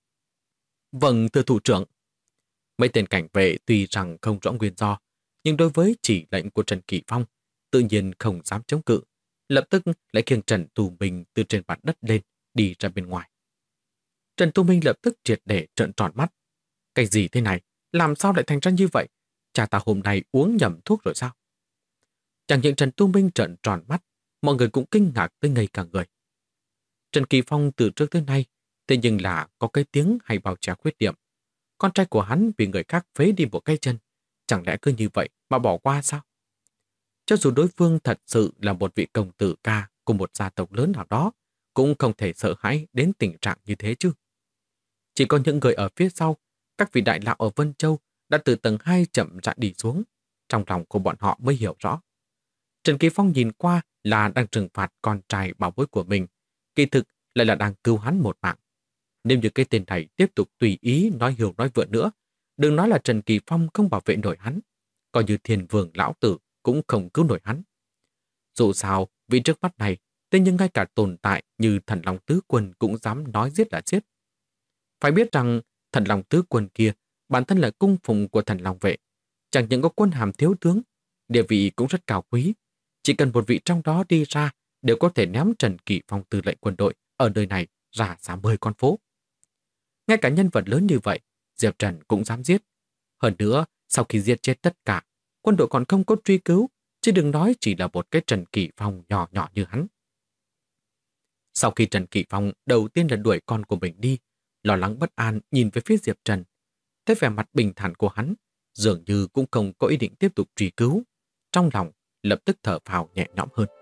Vâng, thưa thủ trưởng. Mấy tên cảnh vệ tuy rằng không rõ nguyên do, nhưng đối với chỉ lệnh của Trần Kỳ Phong, tự nhiên không dám chống cự. Lập tức lại khiêng Trần Tu Minh từ trên mặt đất lên, đi ra bên ngoài. Trần Tu Minh lập tức triệt để trợn tròn mắt. Cái gì thế này? Làm sao lại thành ra như vậy? Cha ta hôm nay uống nhầm thuốc rồi sao? Chẳng những Trần Tu Minh trợn tròn mắt, mọi người cũng kinh ngạc tới ngây cả người. Trần Kỳ Phong từ trước tới nay, thế nhưng là có cái tiếng hay bao che khuyết điểm. Con trai của hắn vì người khác phế đi một cái chân, chẳng lẽ cứ như vậy mà bỏ qua sao? Cho dù đối phương thật sự là một vị công tử ca của một gia tộc lớn nào đó, cũng không thể sợ hãi đến tình trạng như thế chứ. Chỉ có những người ở phía sau, các vị đại lão ở Vân Châu đã từ tầng 2 chậm rãi đi xuống. trong lòng của bọn họ mới hiểu rõ. Trần Kỳ Phong nhìn qua là đang trừng phạt con trai bảo bối của mình, kỳ thực lại là đang cứu hắn một mạng. Nếu như cái tên này tiếp tục tùy ý nói hiều nói vượn nữa, đừng nói là Trần Kỳ Phong không bảo vệ nổi hắn, coi như Thiên Vương lão tử cũng không cứu nổi hắn. Dù sao, vị trước mắt này, thế nhưng ngay cả tồn tại như Thần Long Tứ Quân cũng dám nói giết là giết. Phải biết rằng Thần Long Tứ Quân kia bản thân là cung phụng của Thần Long Vệ, chẳng những có quân hàm thiếu tướng, địa vị cũng rất cao quý. Chỉ cần một vị trong đó đi ra đều có thể ném Trần Kỳ Phong tư lệnh quân đội ở nơi này ra xa 10 con phố. Ngay cả nhân vật lớn như vậy, Diệp Trần cũng dám giết. Hơn nữa, sau khi giết chết tất cả, quân đội còn không có truy cứu, chứ đừng nói chỉ là một cái Trần Kỳ Phong nhỏ nhỏ như hắn. Sau khi Trần Kỳ Phong đầu tiên là đuổi con của mình đi, lo lắng bất an nhìn về phía Diệp Trần. Thấy vẻ mặt bình thản của hắn, dường như cũng không có ý định tiếp tục truy cứu. Trong lòng lập tức thở phào nhẹ nhõm hơn.